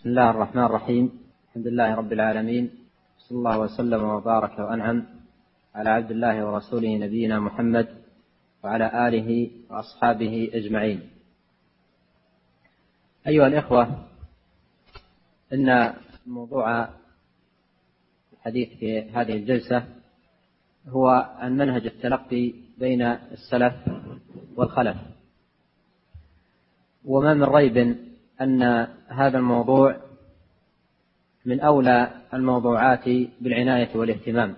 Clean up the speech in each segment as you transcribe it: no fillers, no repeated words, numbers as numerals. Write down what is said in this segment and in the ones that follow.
بسم الله الرحمن الرحيم. الحمد لله رب العالمين، صلى الله وسلم وبارك وأنعم على عبد الله ورسوله نبينا محمد وعلى آله وأصحابه أجمعين. أيها الإخوة، إن موضوع الحديث في هذه الجلسة هو عن منهج التلقي بين السلف والخلف، وما من ريب أن هذا الموضوع من أولى الموضوعات بالعناية والاهتمام،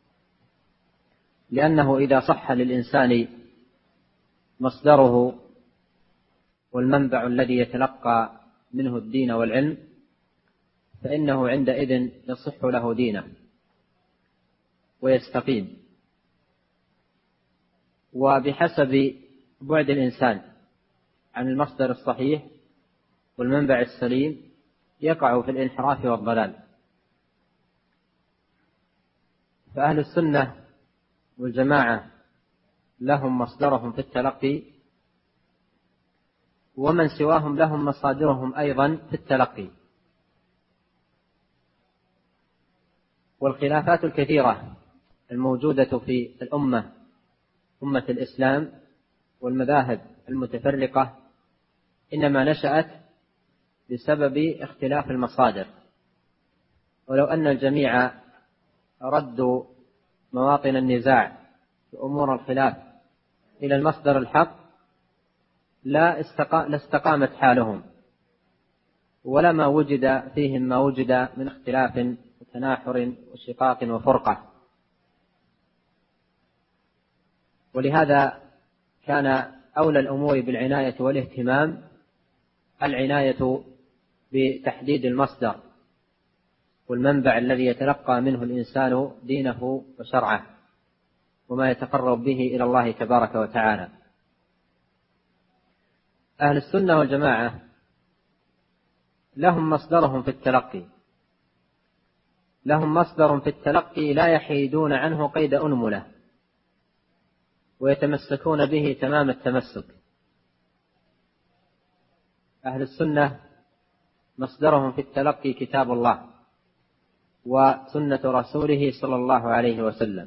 لأنه إذا صح للإنسان مصدره والمنبع الذي يتلقى منه الدين والعلم فإنه عندئذ يصح له دينه ويستقيم. وبحسب بعد الإنسان عن المصدر الصحيح والمنبع السليم يقع في الانحراف والضلال. فأهل السنة والجماعة لهم مصدرهم في التلقي، ومن سواهم لهم مصادرهم أيضا في التلقي. والخلافات الكثيرة الموجودة في الأمة، أمة الإسلام، والمذاهب المتفرقة إنما نشأت بسبب اختلاف المصادر. ولو أن الجميع ردوا مواطن النزاع في أمور الخلاف إلى المصدر الحق لاستقامت حالهم، ولما وجد فيهم ما وجد من اختلاف وتناحر وشقاق وفرقة. ولهذا كان أولى الأمور بالعناية والاهتمام العناية بتحديد المصدر والمنبع الذي يتلقى منه الإنسان دينه وشرعه وما يتقرب به إلى الله تبارك وتعالى. أهل السنة والجماعة لهم مصدرهم في التلقي، لهم مصدر في التلقي لا يحيدون عنه قيد أنملة، ويتمسكون به تمام التمسك. أهل السنة مصدرهم في التلقي كتاب الله وسنة رسوله صلى الله عليه وسلم.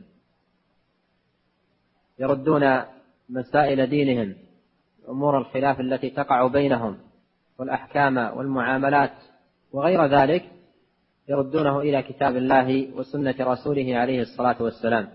يردون مسائل دينهم، أمور الخلاف التي تقع بينهم، والأحكام والمعاملات وغير ذلك، يردونه إلى كتاب الله وسنة رسوله عليه الصلاة والسلام،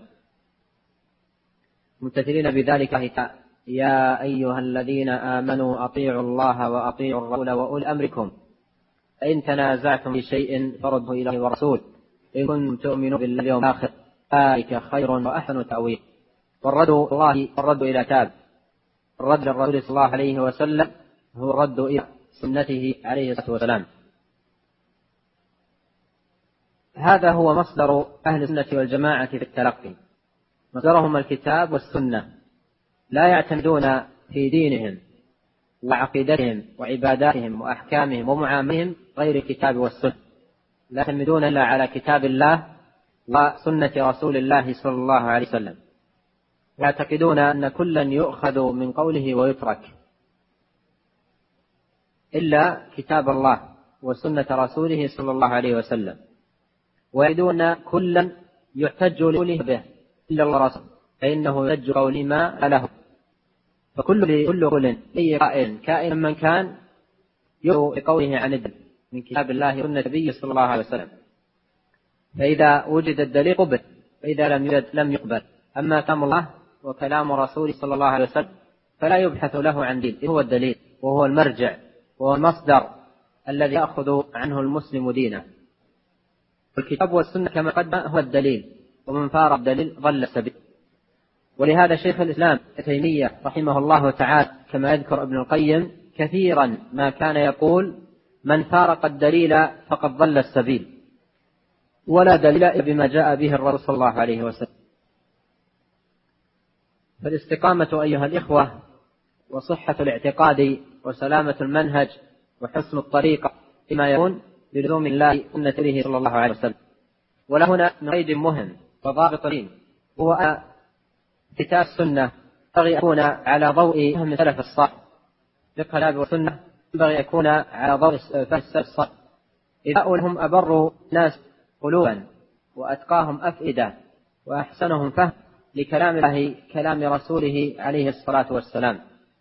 ممتثلين بذلك: يا أيها الذين آمنوا أطيعوا الله وأطيعوا الرسول وأولي أمركم فإن تنازعتم في شيء فردوا إلى الله والرسول إن كنتم تؤمنون بالله واليوم الآخر ذلك خير وأحسن تأويلا. والرد إلى كتاب، الرد للرسول صلى الله عليه وسلم هو الرد إلى سنته عليه الصلاة والسلام. هذا هو مصدر أهل السنة والجماعة في التلقي، مصدرهم الكتاب والسنة. لا يعتمدون في دينهم وعقيدتهم وعباداتهم وأحكامهم ومعاملهم غير الكتاب والسنة، لا يعتمدون إلا على كتاب الله وسنة رسول الله صلى الله عليه وسلم. يعتقدون أن كلا يؤخذ من قوله ويترك إلا كتاب الله وسنة رسوله صلى الله عليه وسلم، ويعتقدون كلا يحتج به إلا الله رسول فإنه يحتج قول ما له. فكل قول أي قائل كائن من كان يدعو بقوله عن الدين من كتاب الله وسنة النبي صلى الله عليه وسلم. فإذا وجد الدليل قبل، فإذا لم يوجد لم يقبل. أما كلام الله وكلام رسوله صلى الله عليه وسلم فلا يبحث له عن دين، هو الدليل وهو المرجع وهو المصدر الذي يأخذ عنه المسلم دينه. والكتاب والسنة كما قدم هو الدليل، ومن فارق الدليل ضل السبيل. ولهذا شيخ الإسلام ابن تيمية رحمه الله تعالى كما يذكر ابن القيم كثيرا ما كان يقول: من فارق الدليل فقد ضل السبيل، ولا دليل بما جاء به الرسول صلى الله عليه وسلم. فالاستقامة أيها الإخوة وصحة الاعتقاد وسلامة المنهج وحسن الطريقة فيما يكون بلزوم الله سنته صلى الله عليه وسلم. ولهنا قيد مهم وضابط هو كتاب السنة ينبغي يكون على ضوء فهم السلف الصالح. فقه الكتاب والسنة ينبغي يكون على ضوء فهم السلف الصالح، إذا هم أبروا الناس قلوبا وأتقاهم أفئدة وأحسنهم فهم لكلام الله كلام رسوله عليه الصلاة والسلام.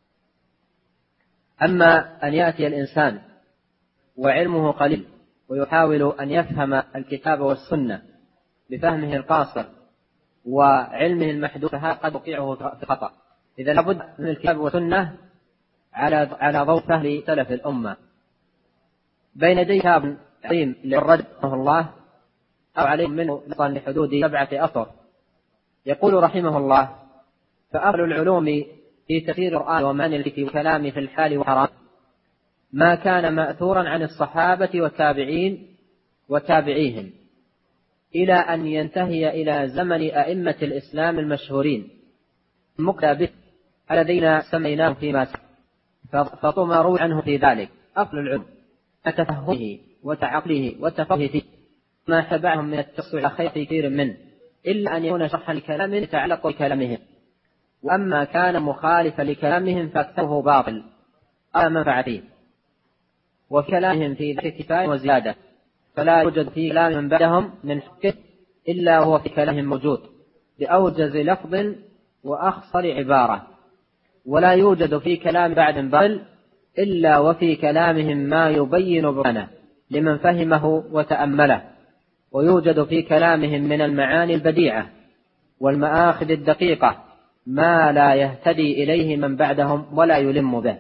أما أن يأتي الإنسان وعلمه قليل ويحاول أن يفهم الكتاب والسنة بفهمه القاصر وعلمه المحدود، فهذا قد يوقعه في خطأ. إذا لابد من الكتاب والسنة على ضوء فهم سلف الأمة. بين يدي كتاب عظيم للرد رحمه الله أو عليه منه نصا لحدود 7 أسطر، يقول رحمه الله: فأفضل العلوم في تفسير القرآن ومعاني الكتاب وكلام في الحال والحرام ما كان مأثورا عن الصحابة والتابعين وتابعيهم إلى أن ينتهي إلى زمن أئمة الإسلام المشهورين مقتدى به الذين سميناهم فيما فطما روي عنه في ذلك أفضل العلم تفهمه وتعقله والتفقه فيه ما تبعهم من التصوير على خير كثير منه، إلا أن يكون شرحا لكلام يتعلق بكلامهم، وأما كان مخالفا لكلامهم فأكثره باطل أو منفعة فيه، وفي كلامهم في ذلك كفاية وزيادة، فلا يوجد في كلام من بعدهم من حقه إلا هو في كلامهم موجود بأوجز لفظ وأخصر عبارة، ولا يوجد في كلام بعد باطل إلا وفي كلامهم ما يبين بيانه لمن فهمه وتأمله، ويوجد في كلامهم من المعاني البديعة والمآخذ الدقيقة ما لا يهتدي إليه من بعدهم ولا يلم به.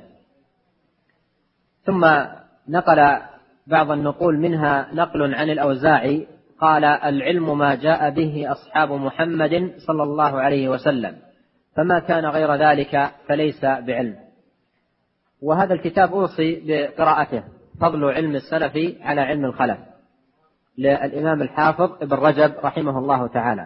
ثم نقل بعض النقول منها نقل عن الأوزاعي قال: العلم ما جاء به أصحاب محمد صلى الله عليه وسلم، فما كان غير ذلك فليس بعلم. وهذا الكتاب أوصي بقراءته، فضل علم السلف على علم الخلف، للإمام الحافظ ابن رجب رحمه الله تعالى.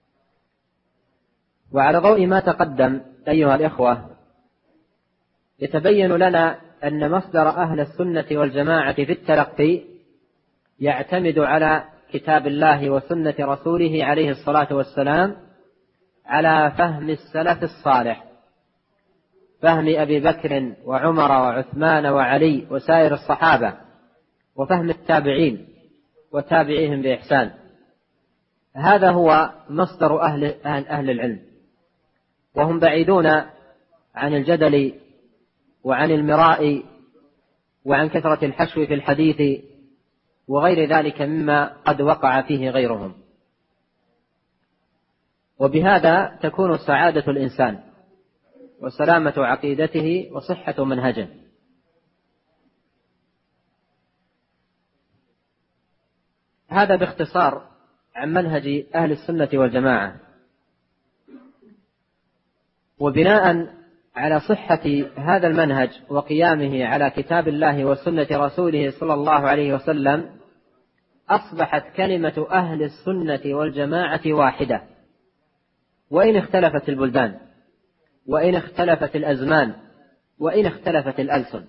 وعلى ضوء ما تقدم أيها الإخوة، يتبين لنا أن مصدر أهل السنة والجماعة في التلقي يعتمد على كتاب الله وسنة رسوله عليه الصلاة والسلام على فهم السلف الصالح، فهم أبي بكر وعمر وعثمان وعلي وسائر الصحابة، وفهم التابعين وتابعيهم بإحسان. هذا هو مصدر أهل العلم، وهم بعيدون عن الجدل وعن المراء وعن كثرة الحشو في الحديث وغير ذلك مما قد وقع فيه غيرهم. وبهذا تكون سعادة الإنسان وسلامة عقيدته وصحة منهجه. هذا باختصار عن منهج أهل السنة والجماعة. وبناء على صحة هذا المنهج وقيامه على كتاب الله وسنة رسوله صلى الله عليه وسلم، أصبحت كلمة أهل السنة والجماعة واحدة، وإن اختلفت البلدان، وإن اختلفت الأزمان، وإن اختلفت الألسن،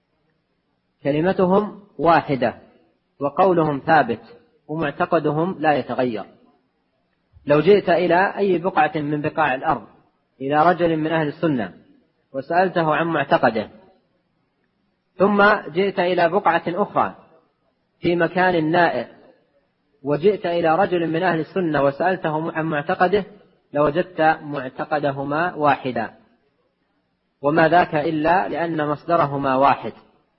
كلمتهم واحدة وقولهم ثابت ومعتقدهم لا يتغير. لو جئت إلى أي بقعة من بقاع الأرض إلى رجل من أهل السنة وسألته عن معتقده، ثم جئت إلى بقعة أخرى في مكان نائر وجئت إلى رجل من أهل السنة وسألته عن معتقده، لوجدت معتقدهما واحدا، وما ذاك إلا لأن مصدرهما واحد.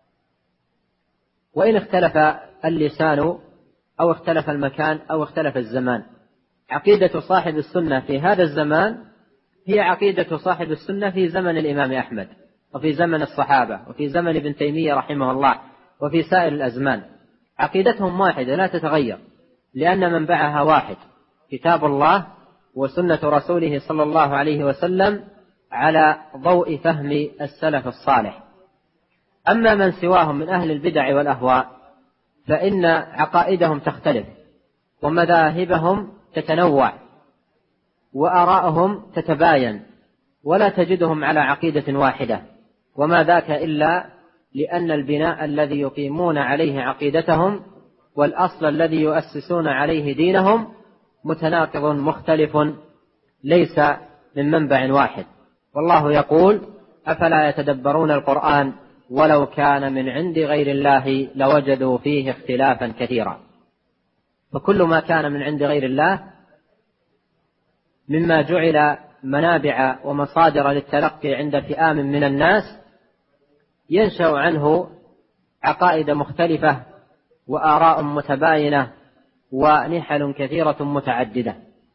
وإن اختلف اللسان أو اختلف المكان أو اختلف الزمان، عقيدة صاحب السنة في هذا الزمان هي عقيدة صاحب السنة في زمن الإمام أحمد، وفي زمن الصحابة، وفي زمن ابن تيمية رحمه الله، وفي سائر الأزمان. عقيدتهم واحدة لا تتغير، لأن منبعها واحد، كتاب الله وسنة رسوله صلى الله عليه وسلم على ضوء فهم السلف الصالح. أما من سواهم من أهل البدع والأهواء فإن عقائدهم تختلف ومذاهبهم تتنوع وآراءهم تتباين، ولا تجدهم على عقيدة واحدة، وما ذاك إلا لأن البناء الذي يقيمون عليه عقيدتهم والأصل الذي يؤسسون عليه دينهم متناقض مختلف، ليس من منبع واحد. والله يقول: أفلا يتدبرون القرآن ولو كان من عند غير الله لوجدوا فيه اختلافا كثيرا. فكل ما كان من عند غير الله مما جعل منابع ومصادر للتلقي عند فئام من الناس ينشأ عنه عقائد مختلفة وآراء متباينة ونحل كثيرة متعددة.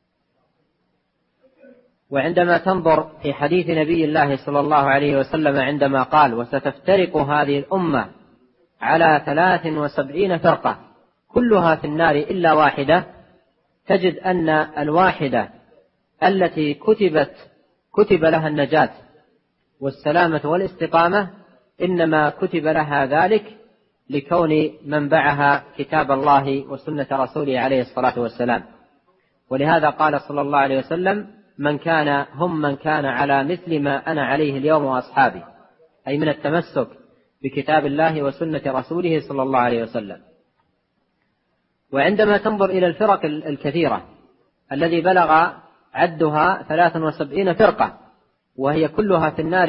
وعندما تنظر في حديث نبي الله صلى الله عليه وسلم عندما قال: وستفترق هذه الأمة على 73 فرقة كلها في النار إلا واحدة، تجد أن الواحدة التي كتب لها النجاة والسلامة والاستقامة إنما كتب لها ذلك لكون منبعها كتاب الله وسنة رسوله عليه الصلاة والسلام. ولهذا قال صلى الله عليه وسلم: من كان على مثل ما أنا عليه اليوم وأصحابي، أي من التمسك بكتاب الله وسنة رسوله صلى الله عليه وسلم. وعندما تنظر إلى الفرق الكثيرة الذي بلغ عدها 73 فرقة وهي كلها في النار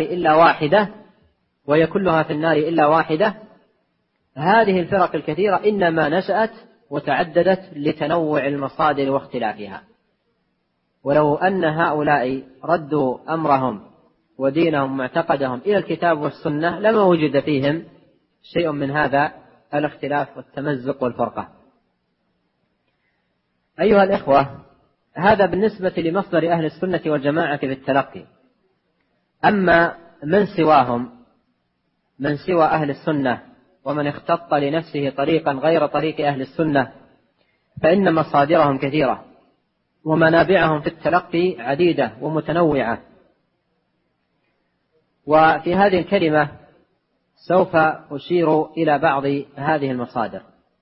إلا واحدة، هذه الفرق الكثيرة إنما نشأت وتعددت لتنوع المصادر واختلافها. ولو أن هؤلاء ردوا أمرهم ودينهم معتقدهم إلى الكتاب والسنة لما وجد فيهم شيء من هذا الاختلاف والتمزق والفرقة. أيها الإخوة، هذا بالنسبة لمصدر أهل السنة والجماعة في التلقي. أما من سوى أهل السنة ومن اختط لنفسه طريقا غير طريق أهل السنة فإن مصادرهم كثيرة ومنابعهم في التلقي عديدة ومتنوعة. وفي هذه الكلمة سوف أشير إلى بعض هذه المصادر.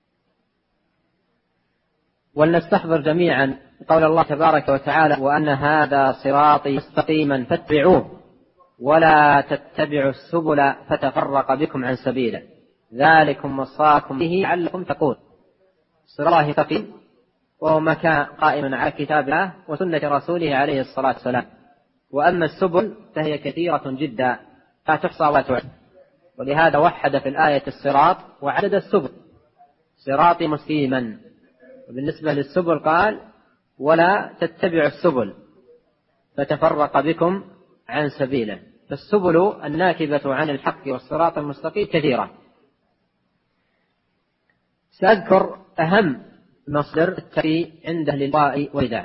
ولنستحضر جميعا قول الله تبارك وتعالى: وأن هذا صراطي مستقيما فاتبعوه ولا تتبعوا السبل فتفرق بكم عن سبيله ذلكم وصاكم به لعلكم تتقون. صراط الله مستقيم وهو ما كان قائما على كتاب الله وسنة رسوله عليه الصلاة والسلام. وأما السبل فهي كثيرة جدا لا تحصى ولا تعد، ولهذا وحد في الآية الصراط وعدد السبل: صراطي مستقيما. وبالنسبة للسبل قال: ولا تتبعوا السبل فتفرق بكم عن سبيله. فالسبل الناكبة عن الحق والصراط المستقيم كثيرة. سأذكر أهم مصدر التقي عند أهل الإغواء والبدع.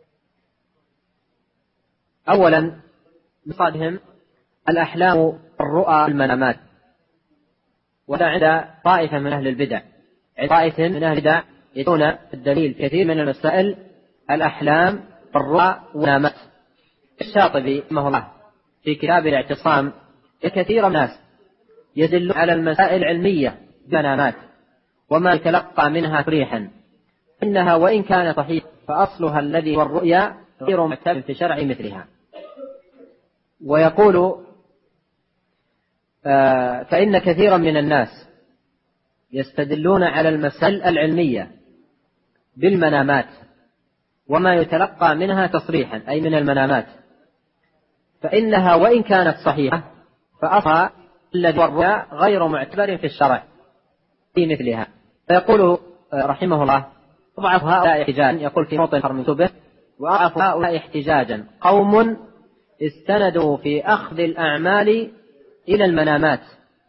أولا مصادرهم الأحلام، الرؤى، المنامات. وهذا عند طائفة من أهل البدع. طائفة من أهل البدع يدون الدليل كثير من المسائل الأحلام، الرؤى، والمنامات. الشاطبي رحمه الله في كتاب الاعتصام كثير من الناس يدل على المسائل العلمية بالمنامات وما يتلقى منها تصريحا إنها وإن كانت صحيحة فأصلها الذي هو الرؤيا غير معتبر في شرع مثلها. ويقول: فإن كثيرا من الناس يستدلون على المسائل العلمية بالمنامات وما يتلقى منها تصريحا، أي من المنامات، فإنها وإن كانت صحيحة فأصلها الذي هو الرؤيا غير معتبر في الشرع في مثلها. فيقول رحمه الله: أضعف هؤلاء احتجاجا، يقول في موطن المنتبه: وأضعف هؤلاء احتجاجا قوم استندوا في أخذ الأعمال إلى المنامات،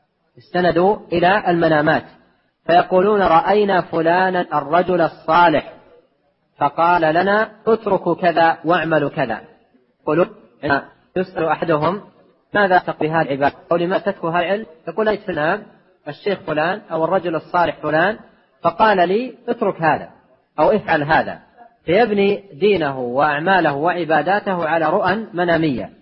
فيقولون: رأينا فلانا الرجل الصالح فقال لنا اتركوا كذا واعملوا كذا. يقولون: يسأل أحدهم: ماذا تقضي هذه العبادة؟ أو لما تتركوا هذا العلم؟ يقول: أي فلان الشيخ فلان أو الرجل الصالح فلان فقال لي اترك هذا أو افعل هذا، فيبني دينه وأعماله وعباداته على رؤى منامية.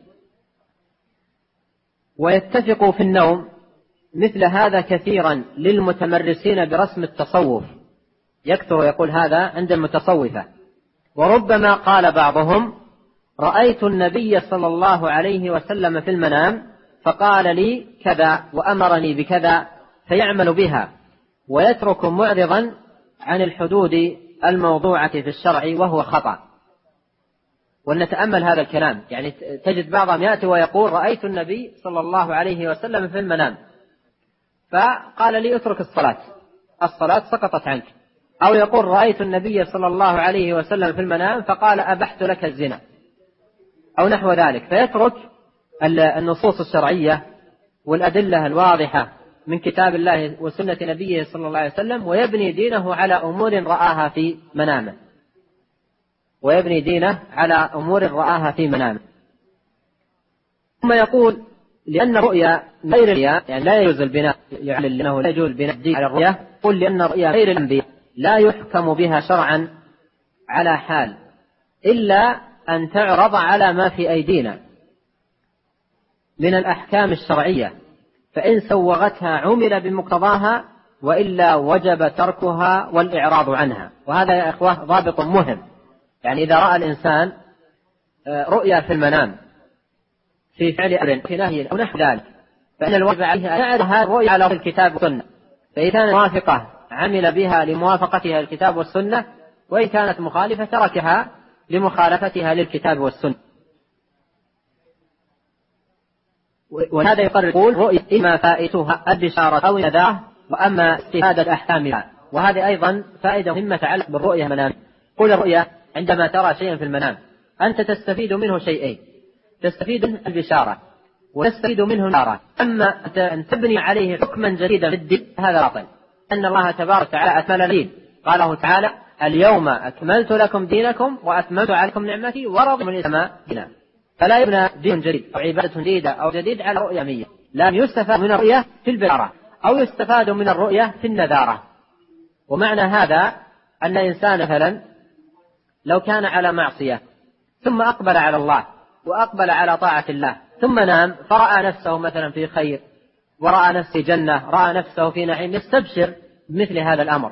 ويتفق في النوم مثل هذا كثيرا للمتمرسين برسم التصوف، يكثر ويقول هذا عند المتصوفة. وربما قال بعضهم: رأيت النبي صلى الله عليه وسلم في المنام فقال لي كذا وأمرني بكذا، فيعمل بها ويترك معرضا عن الحدود الموضوعة في الشرع وهو خطأ. ولنتأمل هذا الكلام، يعني تجد بعضهم يأتي ويقول: رأيت النبي صلى الله عليه وسلم في المنام، فقال لي اترك الصلاة سقطت عنك. أو يقول رأيت النبي صلى الله عليه وسلم في المنام فقال أبحت لك الزنا أو نحو ذلك، فيترك النصوص الشرعية والأدلة الواضحة من كتاب الله وسنة نبيه صلى الله عليه وسلم، ويبني دينه على أمور رآها في منامه، ثم يقول لأن الرؤيا غير الأنبياء، يعني لا يجوز البناء، يعلل أنه لا يجوز بناء الدين على الرؤيا، قل لأن الرؤيا غير الأنبياء لا يحكم بها شرعا على حال إلا أن تعرض على ما في أيدينا من الأحكام الشرعية، فإن سوغتها عمل بمقتضاها، وإلا وجب تركها والإعراض عنها. وهذا يا إخوة ضابط مهم، يعني إذا رأى الإنسان رؤيا في المنام في فعل أمر في نهي أو نحو ذلك، فإن الواجب عليه أن يعرض هذه الرؤيا على الكتاب والسنة، فإذا كانت موافقة عمل بها لموافقتها الكتاب والسنة، وإن كانت مخالفة تركها لمخالفتها للكتاب والسنة. وهذا يقول رؤيا إما فائتها البشارة أو النذارة، وأما استفادة أحكامها. وهذه أيضا فائدة مهمة تتعلق بالرؤيا المنام. قل الرؤيا عندما ترى شيئا في المنام أنت تستفيد منه شيئين، تستفيد منه البشارة وتستفيد منه النذارة. أما أن تبني عليه حكما جديدا في الدين هذا باطل، أن الله تبارك وتعالى أكمل الدين، قاله تعالى اليوم أكملت لكم دينكم وأتممت عليكم نعمتي ورضيت لكم الإسلام دينا. فلا يبنى دين جديد أو عبادة جديدة أو جديد على رؤية مية، لا يستفاد من الرؤية في البشارة أو يستفاد من الرؤية في النذارة. ومعنى هذا أن إنسان مثلا لو كان على معصية ثم أقبل على الله وأقبل على طاعة الله، ثم نام فرأى نفسه مثلا في خير ورأى نفسه جنة، رأى نفسه في نعيم، يستبشر بمثل هذا الأمر،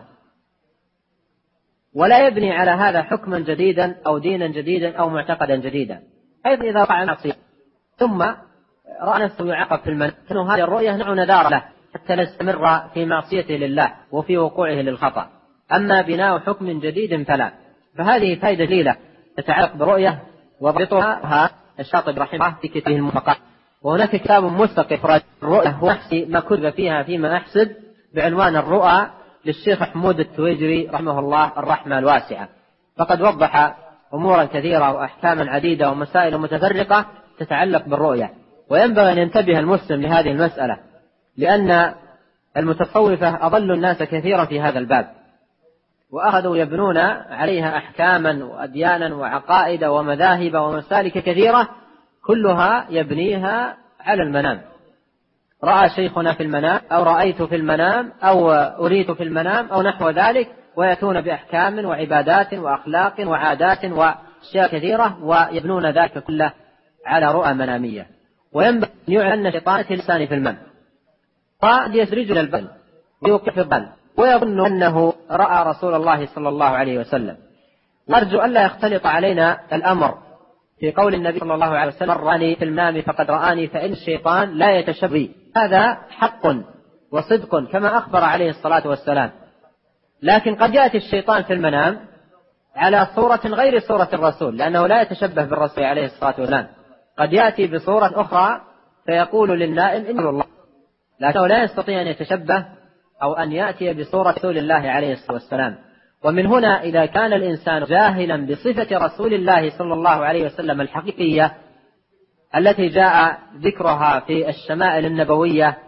ولا يبني على هذا حكما جديدا أو دينا جديدا أو معتقدا جديدا. أيضا إذا وقع معصية ثم رأى نفسه يعاقب في المنام، هذه الرؤية نوع نذار له حتى نستمر في معصيته لله وفي وقوعه للخطأ. أما بناء حكم جديد فلا. فهذه فائدة جليلة تتعلق برؤية، وضبطها الشاطبي رحمه الله في كتابه الموافقات. وهناك كتاب مستقل الرؤية هو ما كتب فيها فيما أحسب بعنوان الرؤى للشيخ حمود التويجري رحمه الله الرحمة الواسعة، فقد وضح أمورا كثيرة وأحكاما عديدة ومسائل متفرقة تتعلق بالرؤية. وينبغي أن ينتبه المسلم لهذه المسألة، لأن المتصوفة أضلوا الناس كثيرا في هذا الباب، وأخذوا يبنون عليها أحكاما وأديانا وعقائد ومذاهب ومسالك كثيرة كلها يبنيها على المنام. رأى شيخنا في المنام أو رأيت في المنام أو أريد في المنام أو نحو ذلك، ويأتون بأحكام وعبادات وأخلاق وعادات وأشياء كثيرة ويبنون ذلك كله على رؤى منامية. وينبغي أن يعلن شيطان الإنسان في المنام قد يسرج إلى البال ويوقف في الظل ويظن أنه رأى رسول الله صلى الله عليه وسلم. نرجو ألا يختلط علينا الأمر في قول النبي صلى الله عليه وسلم رآني في المنام فقد رآني، فإن الشيطان لا يتشبه. هذا حق وصدق كما أخبر عليه الصلاة والسلام، لكن قد يأتي الشيطان في المنام على صورة غير صورة الرسول، لأنه لا يتشبه بالرسول عليه الصلاة والسلام. قد يأتي بصورة أخرى فيقول للنائم إن الله، لكنه لا يستطيع أن يتشبه أو أن يأتي بصورة رسول الله عليه الصلاة والسلام. ومن هنا إذا كان الإنسان جاهلا بصفة رسول الله صلى الله عليه وسلم الحقيقية التي جاء ذكرها في الشمائل النبوية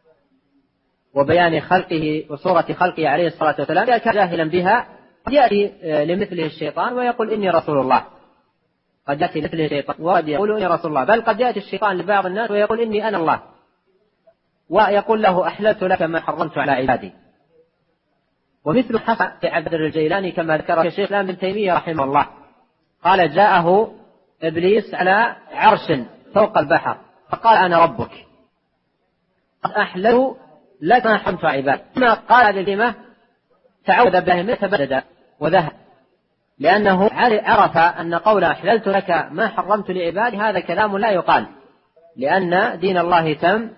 وبيان خلقه وصورة خلقه عليه الصلاة والسلام، إذا كان جاهلا بها قد يأتي لمثله الشيطان ويقول إني رسول الله. قد يأتي مثله الشيطان وقد يقول إني رسول الله، بل قد يأتي الشيطان لبعض الناس ويقول إني أنا الله، ويقول له أحللت لك ما حرمت على عبادي. ومثل حصل في عبد الجيلاني كما ذكر الشيخ الإسلام ابن تيمية رحمه الله، قال جاءه إبليس على عرش فوق البحر فقال أنا ربك قد أحللت لك ما حرمت على عبادي. ثم قال هذه الكلمة تعوذ بالله تبدد وذهب، لأنه عرف أن قول أحللت لك ما حرمت لعبادي هذا كلام لا يقال، لأن دين الله تم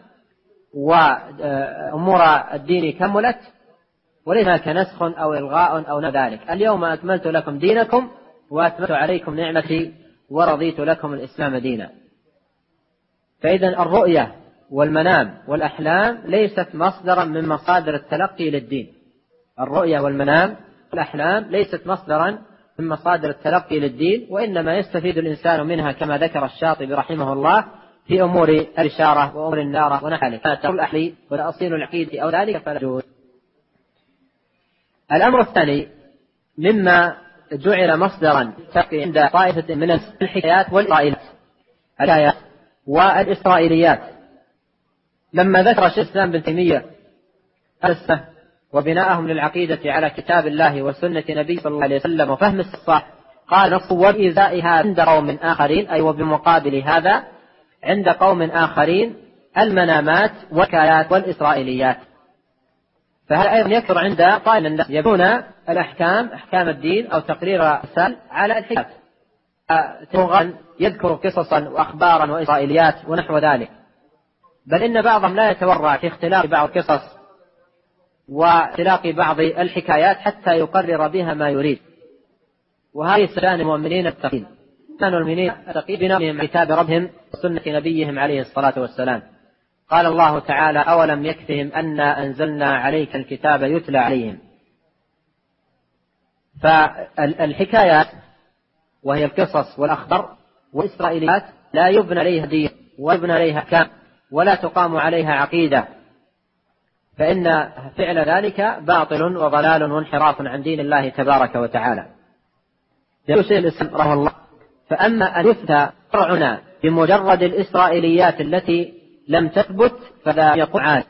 وأمور الدين كملت وليس كنسخ أو إلغاء أو ذلك. اليوم أكملت لكم دينكم وأتممت عليكم نعمتي ورضيت لكم الإسلام دينا. فإذا الرؤية والمنام والأحلام ليست مصدرا من مصادر التلقي للدين. الرؤيا والمنام والأحلام ليست مصدرا من مصادر التلقي للدين، وإنما يستفيد الإنسان منها كما ذكر الشاطبي رحمه الله في أمور الإشارة وأمور النارة ونحو ذلك. فتقول الأحلي وتأصيل العقيدة أو ذلك فلا يجوز. الأمر الثاني مما جعل مصدرا عند طائفة من الحكايات والإسرائيليات، لما ذكر شيخ الإسلام بن تيمية السنة وبناءهم للعقيدة على كتاب الله وسنة نبي صلى الله عليه وسلم وفهم الصح، قال نص وبإزائها عند قوم آخرين، أي وبمقابل هذا عند قوم آخرين المنامات والحكايات والإسرائيليات. فهذا أيضا يكثر عند طائفة من الناس يبنون الأحكام أحكام الدين أو تقرير الرسائل على الحكايات، يذكر قصصا وأخبارا وإسرائيليات ونحو ذلك، بل إن بعضهم لا يتورع في اختلاف بعض القصص واختلاق بعض الحكايات حتى يقرر بها ما يريد. وهذه شأن المؤمنين التقين، كانوا المؤمنين التقين بناء كتاب ربهم وسنة نبيهم عليه الصلاة والسلام. قال الله تعالى أولم يكفهم أنا أنزلنا عليك الكتاب يتلى عليهم. فالحكايات وهي القصص والأخبار والإسرائيليات لا يبنى عليها دين ويبنى عليها أحكام ولا تقام عليها عقيدة، فإن فعل ذلك باطل وضلال وانحراف عن دين الله تبارك وتعالى. يقول شيخ الإسلام رحمه الله فأما أن يفتى شرعنا بمجرد الإسرائيليات التي لم تثبت فلا يقع عاد.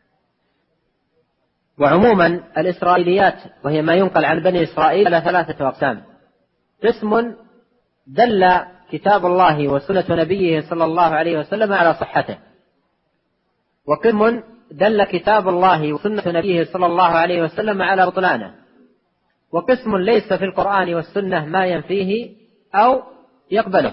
وعموما الإسرائيليات وهي ما ينقل عن بني إسرائيل على 3 أقسام: قسم دل كتاب الله وسنة نبيه صلى الله عليه وسلم على صحته، وقسم دل كتاب الله وسنة نبيه صلى الله عليه وسلم على بطلانه، وقسم ليس في القرآن والسنة ما ينفيه أو يقبله.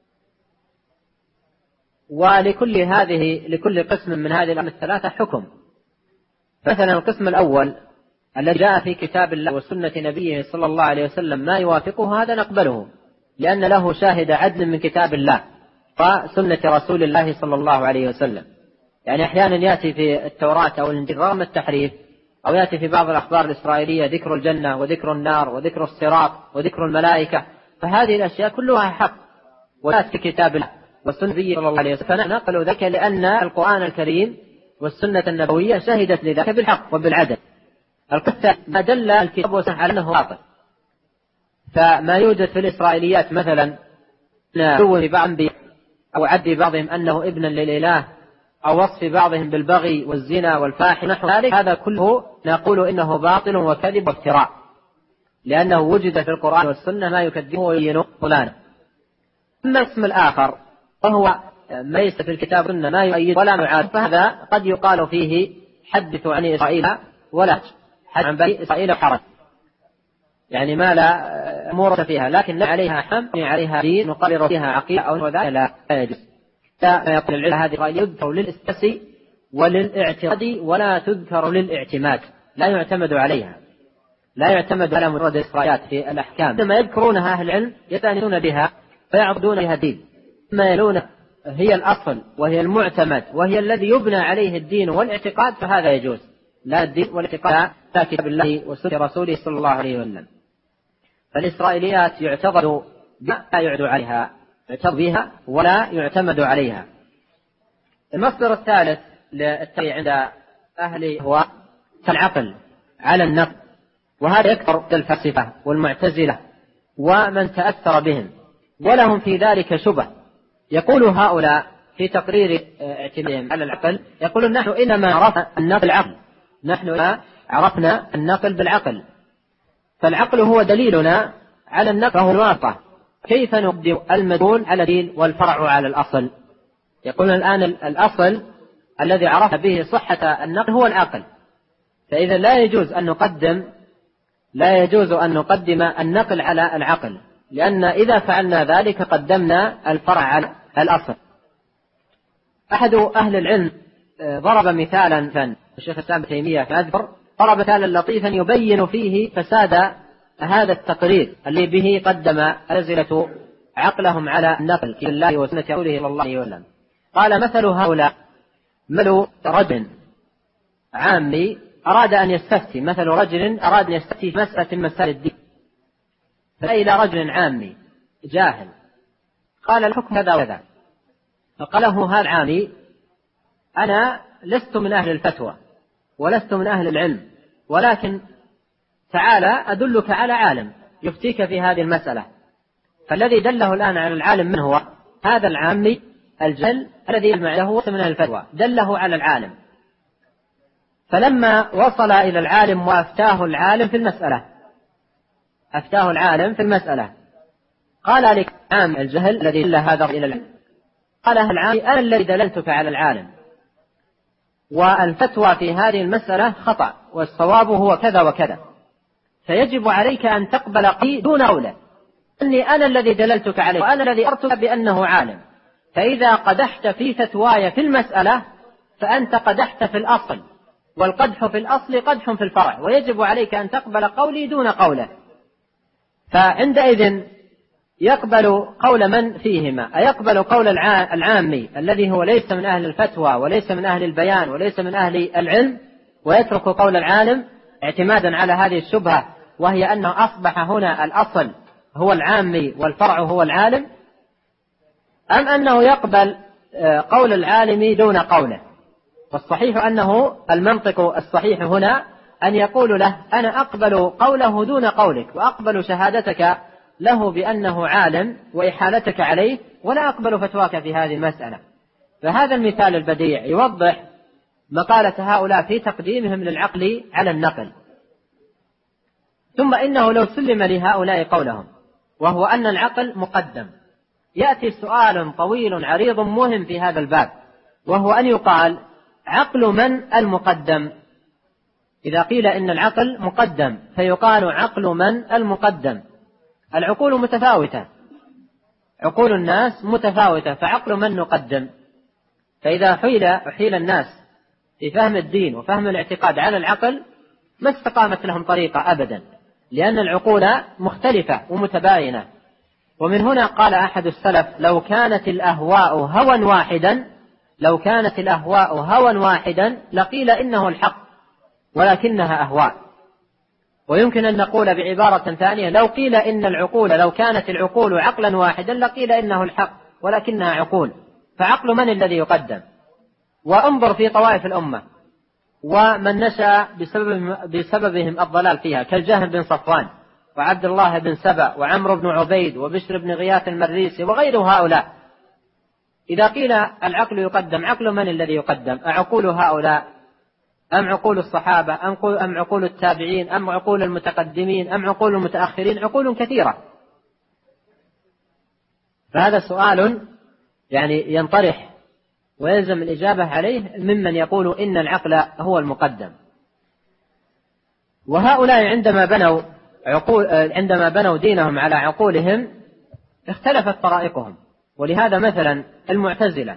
لكل قسم من هذه الأمر الثلاثة حكم. مثلا القسم الأول الذي جاء في كتاب الله وسنة نبيه صلى الله عليه وسلم ما يوافقه هذا نقبله، لأن له شاهد عدل من كتاب الله وسنة رسول الله صلى الله عليه وسلم. يعني أحيانا يأتي في التوراة أو الإنجيل رغم التحريف، أو يأتي في بعض الأخبار الإسرائيلية ذكر الجنة وذكر النار وذكر الصراط وذكر الملائكة، فهذه الأشياء كلها حق وجاءت في كتاب الله والسنة صلى الله عليه وسلم، فنقل ذلك لأن القرآن الكريم والسنة النبوية شهدت لذلك بالحق وبالعدل. القصة ما دل الكتاب والسنة على أنه باطل. فما يوجد في الإسرائيليات مثلا نسوي بعض أو عدي بعضهم أنه ابنا للإله، أو وصف بعضهم بالبغي والزنا والفاحش نحو ذلك، هذا كله نقول إنه باطل وكذب وافتراء، لأنه وجد في القرآن والسنة ما يكذبه ويبينه فلانا. أما القسم الآخر وهو ما ليس في الكتاب والسنة ما يؤيد ولا يعاد، فهذا قد يقال فيه حدثوا عن إسرائيل ولا حدث عن بني إسرائيل وحرج، يعني ما لا أمور فيها، لكن عليها حمل عليها دين نقرر فيها عقيدة أو ذلك لا يجوز. يقول العلم هذه يذكر للاستفساس وللاعتقاد ولا تذكر للاعتماد، لا يعتمد عليها، لا يعتمد على مجرد الإسرائيليات في الأحكام. لما يذكرونها أهل العلم يستأنسون بها فيعبدون بها دين، ما يلون هي الأصل وهي المعتمد وهي الذي يبنى عليه الدين والاعتقاد، فهذا يجوز. لا الدين والاعتقاد لا كتاب الله وسنة رسوله صلى الله عليه وسلم. فالإسرائيليات يعتقد لا يعد عليها، يعتقد بها ولا يعتمد عليها. المصدر الثالث للتقي عند أهل هو العقل على النقل، وهذا يكثر الفلاسفة والمعتزلة ومن تأثر بهم، ولهم في ذلك شبه. يقول هؤلاء في تقرير اعتمادهم على العقل، يقولون نحن إنما عرفنا النقل بالعقل، نحن عرفنا النقل بالعقل، فالعقل هو دليلنا على النقل وهو الواقع، كيف نقدم المدلول على الدين والفرع على الأصل؟ يقولون الآن الأصل الذي عرفنا به صحة النقل هو العقل، فإذا لا يجوز أن نقدم النقل على العقل، لأن إذا فعلنا ذلك قدمنا الفرع على الأصل. أحد أهل العلم ضرب مثالا، الشيخ الإسلام ابن تيمية أذكر ضرب مثالا لطيفا يبين فيه فساد هذا التقرير الذي به قدم الأزلة عقلهم على النقل كتاب الله وسنة رسوله صلى الله عليه وسلم. قال مثل هؤلاء مثل رجل عامي أراد أن يستفتي، مثل رجل أراد أن يستفتي في مسألة من مسائل الدين، فإلى رجل عامي جاهل قال الحكم كذا وكذا، فقال له هذا العامي أنا لست من أهل الفتوى ولست من أهل العلم، ولكن تعالى أدلك على عالم يفتيك في هذه المسألة. فالذي دله الآن على العالم من هو؟ هذا العامي الجهل الذي معه من أهل الفتوى دله على العالم. فلما وصل إلى العالم وأفتاه العالم في المسألة قال لك عام الجهل الذي دل هذا إلى العالم، قال العامي أنا الذي دللتك على العالم، والفتوى في هذه المسألة خطأ والصواب هو كذا وكذا، فيجب عليك أن تقبل قولي دون قوله، أني أنا الذي دللتك عليه وأنا الذي أرتك بأنه عالم. فإذا قدحت في فتواي في المسألة فأنت قدحت في الأصل، والقدح في الأصل قدح في الفرع، ويجب عليك أن تقبل قولي دون قوله. فعندئذ يقبل قول من فيهما؟ أيقبل قول العامي الذي هو ليس من أهل الفتوى وليس من أهل البيان وليس من أهل العلم، ويترك قول العالم اعتمادا على هذه الشبهة، وهي أنه أصبح هنا الأصل هو العامي والفرع هو العالم، أم أنه يقبل قول العالم دون قوله؟ والصحيح أنه المنطق الصحيح هنا أن يقول له أنا أقبل قوله دون قولك، وأقبل شهادتك له بأنه عالم وإحالتك عليه، ولا أقبل فتواك في هذه المسألة. فهذا المثال البديع يوضح مقالة هؤلاء في تقديمهم للعقل على النقل. ثم إنه لو سلم لهؤلاء قولهم وهو أن العقل مقدم، يأتي سؤال طويل عريض مهم في هذا الباب، وهو أن يقال عقل من المقدم؟ إذا قيل إن العقل مقدم فيقال عقل من المقدم؟ العقول متفاوتة، عقول الناس متفاوتة، فعقل من نقدم؟ فإذا حيل الناس في فهم الدين وفهم الاعتقاد على العقل ما استقامت لهم طريقة أبدا، لأن العقول مختلفة ومتباينة. ومن هنا قال أحد السلف لو كانت الأهواء هوى واحدا لقيل إنه الحق ولكنها أهواء. ويمكن أن نقول بعبارة ثانية لو كانت العقول عقلا واحدا لقيل إنه الحق ولكنها عقول. فعقل من الذي يقدم؟ وانظر في طوائف الأمة ومن نشأ بسببهم الضلال فيها كالجهم بن صفوان وعبد الله بن سبأ وعمرو بن عبيد وبشر بن غياث المريسي وغير هؤلاء. إذا قيل العقل يقدم، عقل من الذي يقدم؟ أعقول هؤلاء أم عقول الصحابة أم عقول التابعين أم عقول المتقدمين أم عقول المتأخرين؟ عقول كثيرة. فهذا سؤال يعني ينطرح ويلزم الإجابة عليه ممن يقول إن العقل هو المقدم. وهؤلاء عندما بنوا دينهم على عقولهم اختلفت طرائقهم. ولهذا مثلا المعتزلة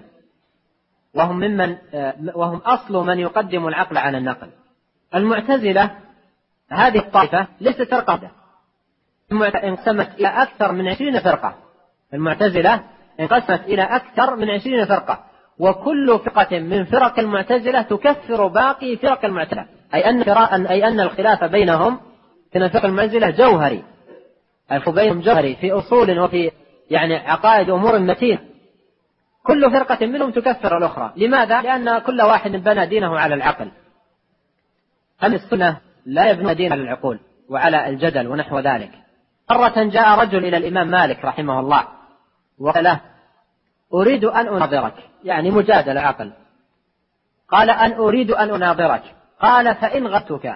وهم أصل من يقدم العقل على النقل. المعتزلة هذه الطائفة ليست فرقة، انقسمت إلى أكثر من 20 فرقة. المعتزلة انقسمت إلى أكثر من 20 فرقة، وكل فرقة من فرق المعتزلة تكفر باقي فرق المعتزلة، أي أن الخلاف بينهم في فرق المعتزلة جوهري، بينهم جوهري في أصول وفي عقائد أمور متين. كل فرقة منهم تكفر الأخرى. لماذا؟ لأن كل واحد بنى دينه على العقل. أما السنة لا يبنون دين على العقول وعلى الجدل ونحو ذلك. مرة جاء رجل إلى الإمام مالك رحمه الله وقال له أريد أن أناظرك، مجادلة عقل. قال أريد أن أناظرك. قال فإن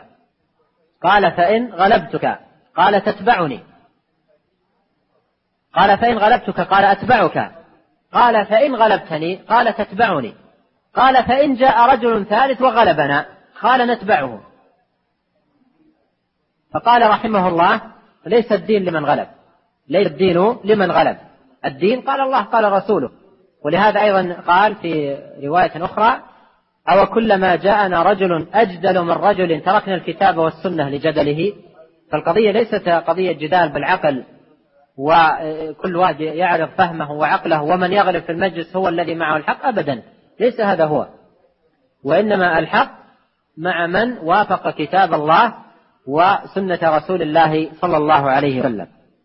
غلبتك. قال تتبعني. قال فإن غلبتك. قال أتبعك. قال فإن غلبتني. قال تتبعني. قال فإن جاء رجل ثالث وغلبنا. قال نتبعه. فقال رحمه الله ليس الدين لمن غلب، ليس الدين لمن غلب، الدين قال الله قال رسوله. ولهذا أيضا قال في رواية أخرى أو كلما جاءنا رجل أجدل من رجل تركنا الكتاب والسنة لجدله. فالقضية ليست قضية جدال بالعقل وكل واحد يعرف فهمه وعقله ومن يغلب في المجلس هو الذي معه الحق، أبدا ليس هذا هو. وإنما الحق مع من وافق كتاب الله وسنة رسول الله صلى الله عليه وسلم.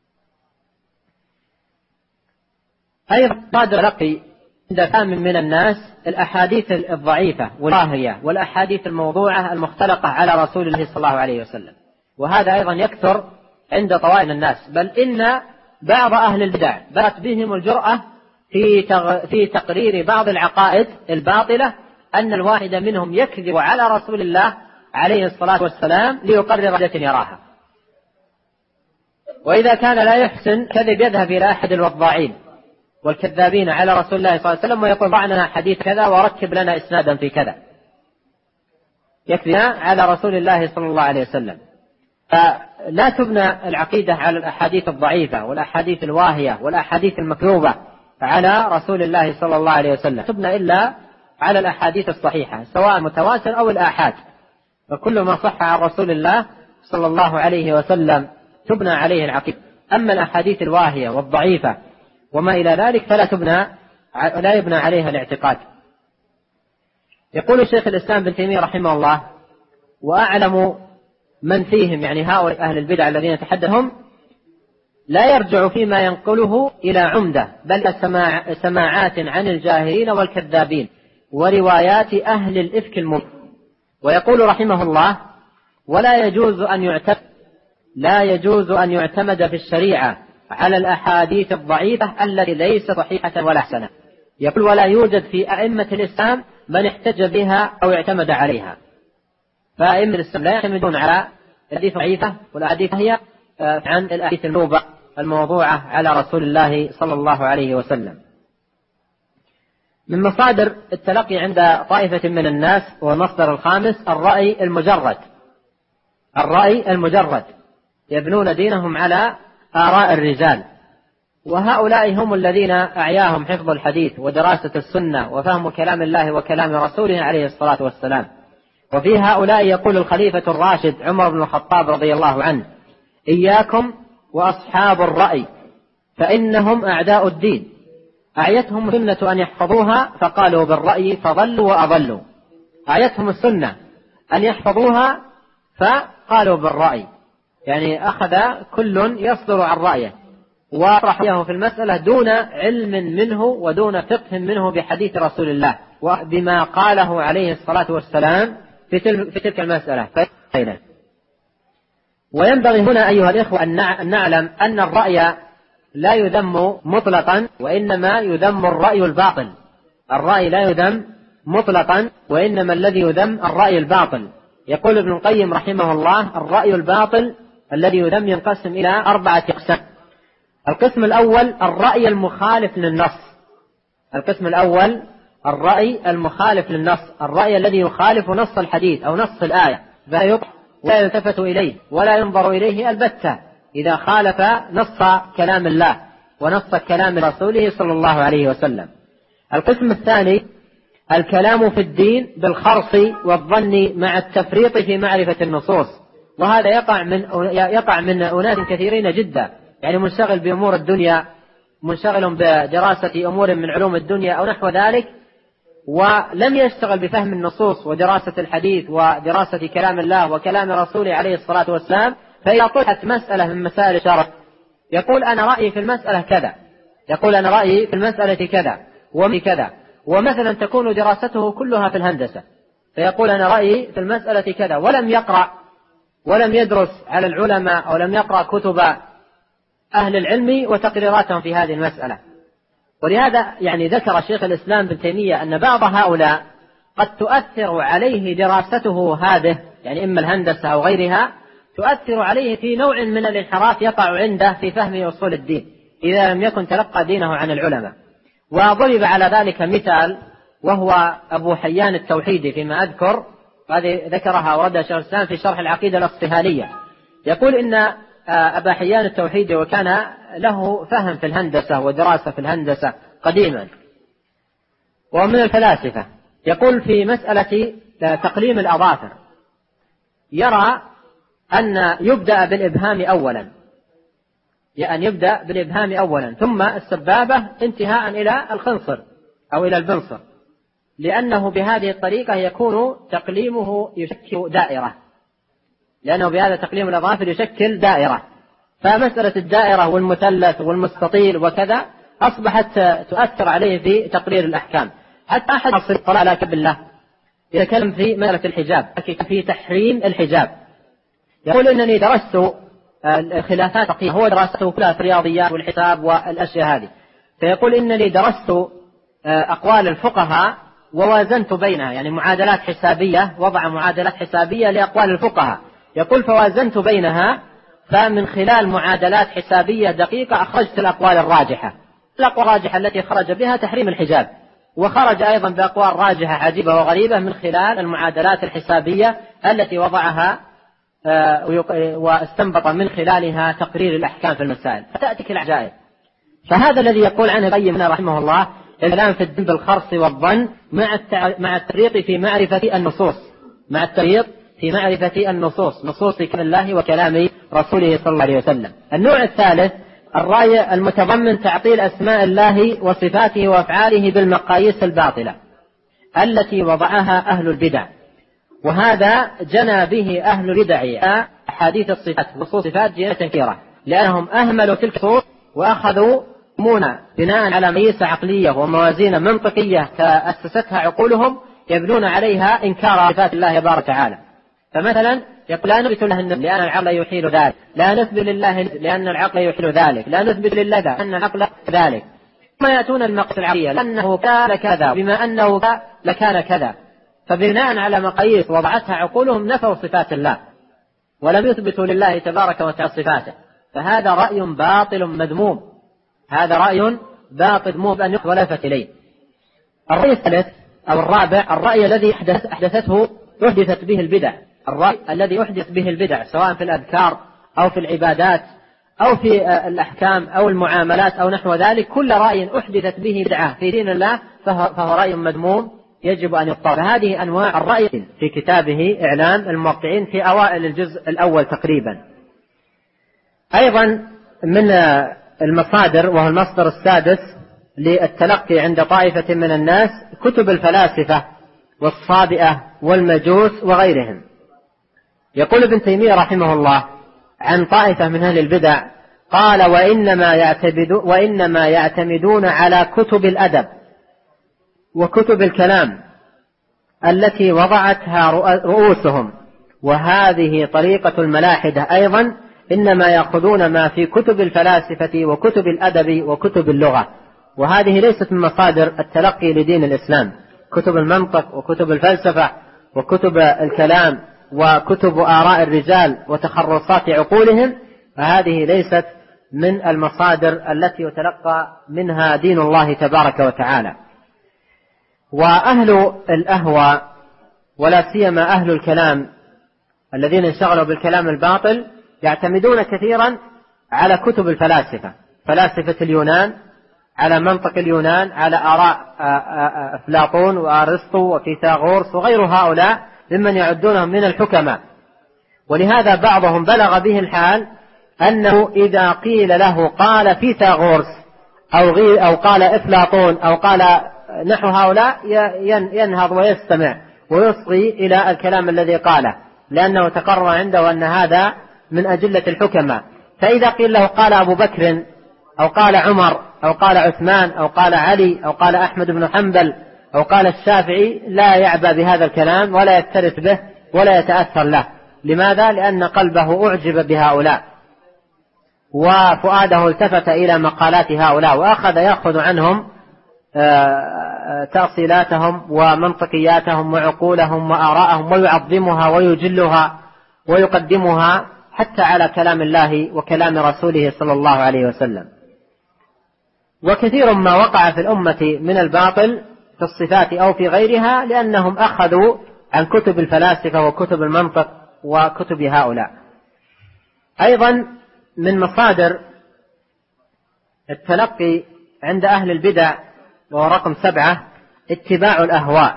أيضا صادر تلقي عند كثير من الناس الأحاديث الضعيفة والواهية والأحاديث الموضوعة المختلقة على رسول الله صلى الله عليه وسلم، وهذا أيضا يكثر عند طوائف الناس، بل إن بعض أهل البدع بات بهم الجرأة في تقرير بعض العقائد الباطلة أن الواحد منهم يكذب على رسول الله عليه الصلاة والسلام ليقرر عادة يراها، وإذا كان لا يحسن كذب يذهب إلى أحد الوضاعين والكذابين على رسول الله صلى الله عليه وسلم ويقول ضع لنا حديث كذا وركب لنا إسنادا في كذا، يكذب على رسول الله صلى الله عليه وسلم. فلا تبنى العقيدة على الأحاديث الضعيفة والأحاديث الواهية والأحاديث المكذوبة على رسول الله صلى الله عليه وسلم، تبنى إلا على الأحاديث الصحيحة سواء متواتر أو الآحاد، فكل ما صح عن رسول الله صلى الله عليه وسلم تبنى عليه العقيدة. أما الأحاديث الواهية والضعيفة وما إلى ذلك فلا يبنى عليها الاعتقاد. يقول شيخ الإسلام ابن تيمية رحمه الله: وأعلم من فيهم، يعني هؤلاء أهل البدع الذين تحدثهم، لا يرجع فيما ينقله إلى عمدة، بل سماعات عن الجاهلين والكذابين وروايات أهل الإفك المبين. ويقول رحمه الله: لا يجوز أن يعتمد في الشريعة على الأحاديث الضعيفة التي ليست صحيحة ولا حسنة. يقول: ولا يوجد في أئمة الإسلام من احتج بها أو اعتمد عليها. فأئمة الإسلام لا يعتمدون على الأحاديث الضعيفة والأحاديث هي عن الأحاديث الموضوعة على رسول الله صلى الله عليه وسلم. من مصادر التلقي عند طائفة من الناس والمصدر الخامس الرأي المجرد، يبنون دينهم على آراء الرجال، وهؤلاء هم الذين أعياهم حفظ الحديث ودراسة السنة وفهم كلام الله وكلام رسوله عليه الصلاة والسلام. وفي هؤلاء يقول الخليفة الراشد عمر بن الخطاب رضي الله عنه: إياكم وأصحاب الرأي فإنهم أعداء الدين، أعيتهم السنة أن يحفظوها فقالوا بالرأي فضلوا وأضلوا، أعيتهم السنة أن يحفظوها فقالوا بالرأي، يعني أخذ كل يصدر عن رأيه ورحيه في المسألة دون علم منه ودون فقه منه بحديث رسول الله وبما قاله عليه الصلاة والسلام في تلك المسألة. وينبغي هنا أيها الإخوة أن نعلم أن الرأي لا يذم مطلقا، وإنما يذم الرأي الباطل. الرأي لا يذم مطلقا، وإنما الذي يذم الرأي الباطل. يقول ابن القيم رحمه الله: الرأي الباطل الذي يذم ينقسم إلى 4 أقسام. القسم الأول الرأي المخالف للنص. القسم الأول الرأي المخالف للنص، الرأي الذي يخالف نص الحديث أو نص الآية، ولا يلتفت إليه ولا ينظر إليه البتة إذا خالف نص كلام الله ونص كلام رسوله صلى الله عليه وسلم. القسم الثاني الكلام في الدين بالخرص والظن مع التفريط في معرفة النصوص، وهذا يقع من أناس كثيرين جدا، يعني منشغل بأمور الدنيا، منشغل بدراسة أمور من علوم الدنيا أو نحو ذلك، ولم يشتغل بفهم النصوص ودراسة الحديث ودراسة كلام الله وكلام رسوله عليه الصلاة والسلام. فإذا طرحت مسألة من مسائل الشرع يقول أنا رأيي في المسألة كذا، يقول أنا رأيي في المسألة كذا وكذا، ومثلا تكون دراسته كلها في الهندسة، فيقول أنا رأيي في المسألة كذا، ولم يقرأ ولم يدرس على العلماء أو لم يقرأ كتب أهل العلم وتقريراتهم في هذه المسألة. ولهذا يعني ذكر شيخ الإسلام ابن تيمية أن بعض هؤلاء قد تؤثر عليه دراسته هذه، يعني إما الهندسة أو غيرها، تؤثر عليه في نوع من الانحراف يقع عنده في فهم أصول الدين إذا لم يكن تلقى دينه عن العلماء. وضرب على ذلك مثال وهو أبو حيان التوحيدي فيما أذكر، هذه ذكرها وردها شيخ الإسلام في شرح العقيدة الأصفهانية. يقول إن أبا حيان التوحيدي وكان له فهم في الهندسة ودراسة في الهندسة قديما ومن الفلاسفة، يقول في مسألة تقليم الأظافر يرى أن يبدأ بالإبهام أولا، أن يبدأ بالإبهام أولا ثم السبابة انتهاء إلى الخنصر أو إلى البنصر، لأنه بهذه الطريقة يكون تقليمه يشكل دائرة، لأنه بهذا تقليم الأظافر يشكل دائرة. فمسألة الدائرة والمثلث والمستطيل وكذا أصبحت تؤثر عليه في تقرير الأحكام. حتى أحد الصلاة على كتاب الله يتكلم في مسألة الحجاب، في تحريم الحجاب، يقول إنني درست الخلافات الفقهية، هو دراسته كلها في الرياضيات والحساب والأشياء هذه، فيقول إنني درست أقوال الفقهاء ووازنت بينها، يعني معادلات حسابية، وضع معادلات حسابية لأقوال الفقهاء، يقول فوازنت بينها، فمن خلال معادلات حسابية دقيقة أخرجت الأقوال الراجحة. الأقوال الراجحة التي خرج بها تحريم الحجاب، وخرج أيضا بأقوال راجحة عجيبة وغريبة من خلال المعادلات الحسابية التي وضعها واستنبط من خلالها تقرير الأحكام في المسائل، فتأتيك العجائب. فهذا الذي يقول عنه القيم رحمه الله الكلام في الدين بالخرص والظن مع التفريق في معرفة النصوص، مع التفريق في معرفة النصوص، نصوص كلام الله وكلام رسوله صلى الله عليه وسلم. النوع الثالث الرأي المتضمن تعطيل أسماء الله وصفاته وأفعاله بالمقاييس الباطلة التي وضعها أهل البدع، وهذا جنى به أهل البدع أحاديث الصفات وخصوص صفات جنة كثيرة، لأنهم أهملوا تلك الصور وأخذوا يبنون بناء على مقاييس عقلية وموازين منطقية تأسستها عقولهم، يبنون عليها إنكار صفات الله تبارك وتعالى. فمثلا يقول لا نثبت له النفس لأن العقل يحيل ذلك، لا نثبت لله لأن العقل يحيل ذلك، لا نثبت لله لأن العقل ذلك، ثم يأتون المقاييس العقلية لأنه كان كذا، بما أنه لكان كذا. فبناء على مقاييس وضعتها عقولهم نفوا صفات الله ولم يثبتوا لله تبارك وتعالى صفاته. فهذا رأي باطل مذموم، هذا رأي باطل مذموم أن يقبل ولا يلتفت إليه. الرأي الثالث أو الرابع الرأي الذي أحدثت به البدع، الرأي الذي أحدث به البدع سواء في الأذكار أو في العبادات أو في الأحكام أو المعاملات أو نحو ذلك، كل رأي أحدثت به بدعة في دين الله فهو رأي مذموم يجب أن يقطع. فهذه أنواع الرأي في كتابه إعلام الموقعين في أوائل الجزء الأول تقريبا. أيضا من المصادر وهو المصدر السادس للتلقي عند طائفة من الناس كتب الفلاسفة والصابئة والمجوس وغيرهم. يقول ابن تيمية رحمه الله عن طائفة من أهل البدع قال وإنما يعتمدون على كتب الأدب وكتب الكلام التي وضعتها رؤوسهم، وهذه طريقة الملاحدة أيضا، إنما يأخذون ما في كتب الفلاسفة وكتب الأدب وكتب اللغة، وهذه ليست من مصادر التلقي لدين الإسلام. كتب المنطق وكتب الفلسفة وكتب الكلام وكتب آراء الرجال وتخرصات عقولهم، فهذه ليست من المصادر التي يتلقى منها دين الله تبارك وتعالى. وأهل الأهواء ولا سيما أهل الكلام الذين انشغلوا بالكلام الباطل يعتمدون كثيرا على كتب الفلاسفة، فلاسفة اليونان، على منطق اليونان، على آراء أفلاطون وأرسطو وفيثاغورس وغير هؤلاء ممن يعدونهم من الحكماء. ولهذا بعضهم بلغ به الحال أنه إذا قيل له قال فيثاغورس أو قال أفلاطون أو قال نحو هؤلاء ينهض ويستمع ويصغي إلى الكلام الذي قاله، لأنه تقرر عنده أن هذا من أجلة الحكماء. فإذا قيل له قال أبو بكر أو قال عمر أو قال عثمان أو قال علي أو قال أحمد بن حنبل أو قال الشافعي لا يعبأ بهذا الكلام ولا يكترث به ولا يتأثر له. لماذا؟ لأن قلبه أعجب بهؤلاء وفؤاده التفت إلى مقالات هؤلاء وأخذ يأخذ عنهم تأصيلاتهم ومنطقياتهم وعقولهم وآراءهم ويعظمها ويجلها ويقدمها حتى على كلام الله وكلام رسوله صلى الله عليه وسلم. وكثير ما وقع في الأمة من الباطل في الصفات أو في غيرها لأنهم أخذوا عن كتب الفلاسفة وكتب المنطق وكتب هؤلاء. أيضا من مصادر التلقي عند أهل البدع وهو رقم 7 اتباع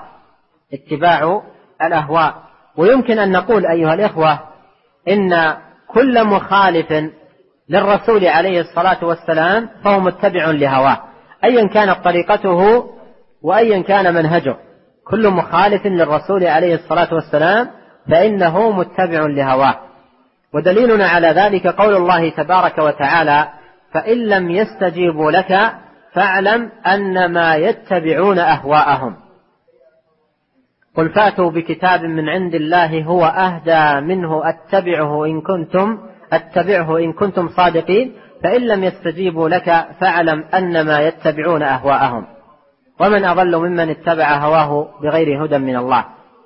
الأهواء. ويمكن أن نقول أيها الإخوة إن كل مخالف للرسول عليه الصلاة والسلام فهو متبع لهواه، أيا كانت طريقته وأيا كان منهجه. كل مخالف للرسول عليه الصلاة والسلام فإنه متبع لهواه. ودليلنا على ذلك قول الله تبارك وتعالى: فإن لم يستجيبوا لك فاعلم أنما يتبعون أهواءهم. قل فاتوا بكتاب من عند الله هو أهدى منه أتبعه إن كنتم صادقين، فإن لم يستجيبوا لك فاعلم أنما يتبعون أهواءهم، ومن أضل ممن اتبع هواه بغير هدى من الله.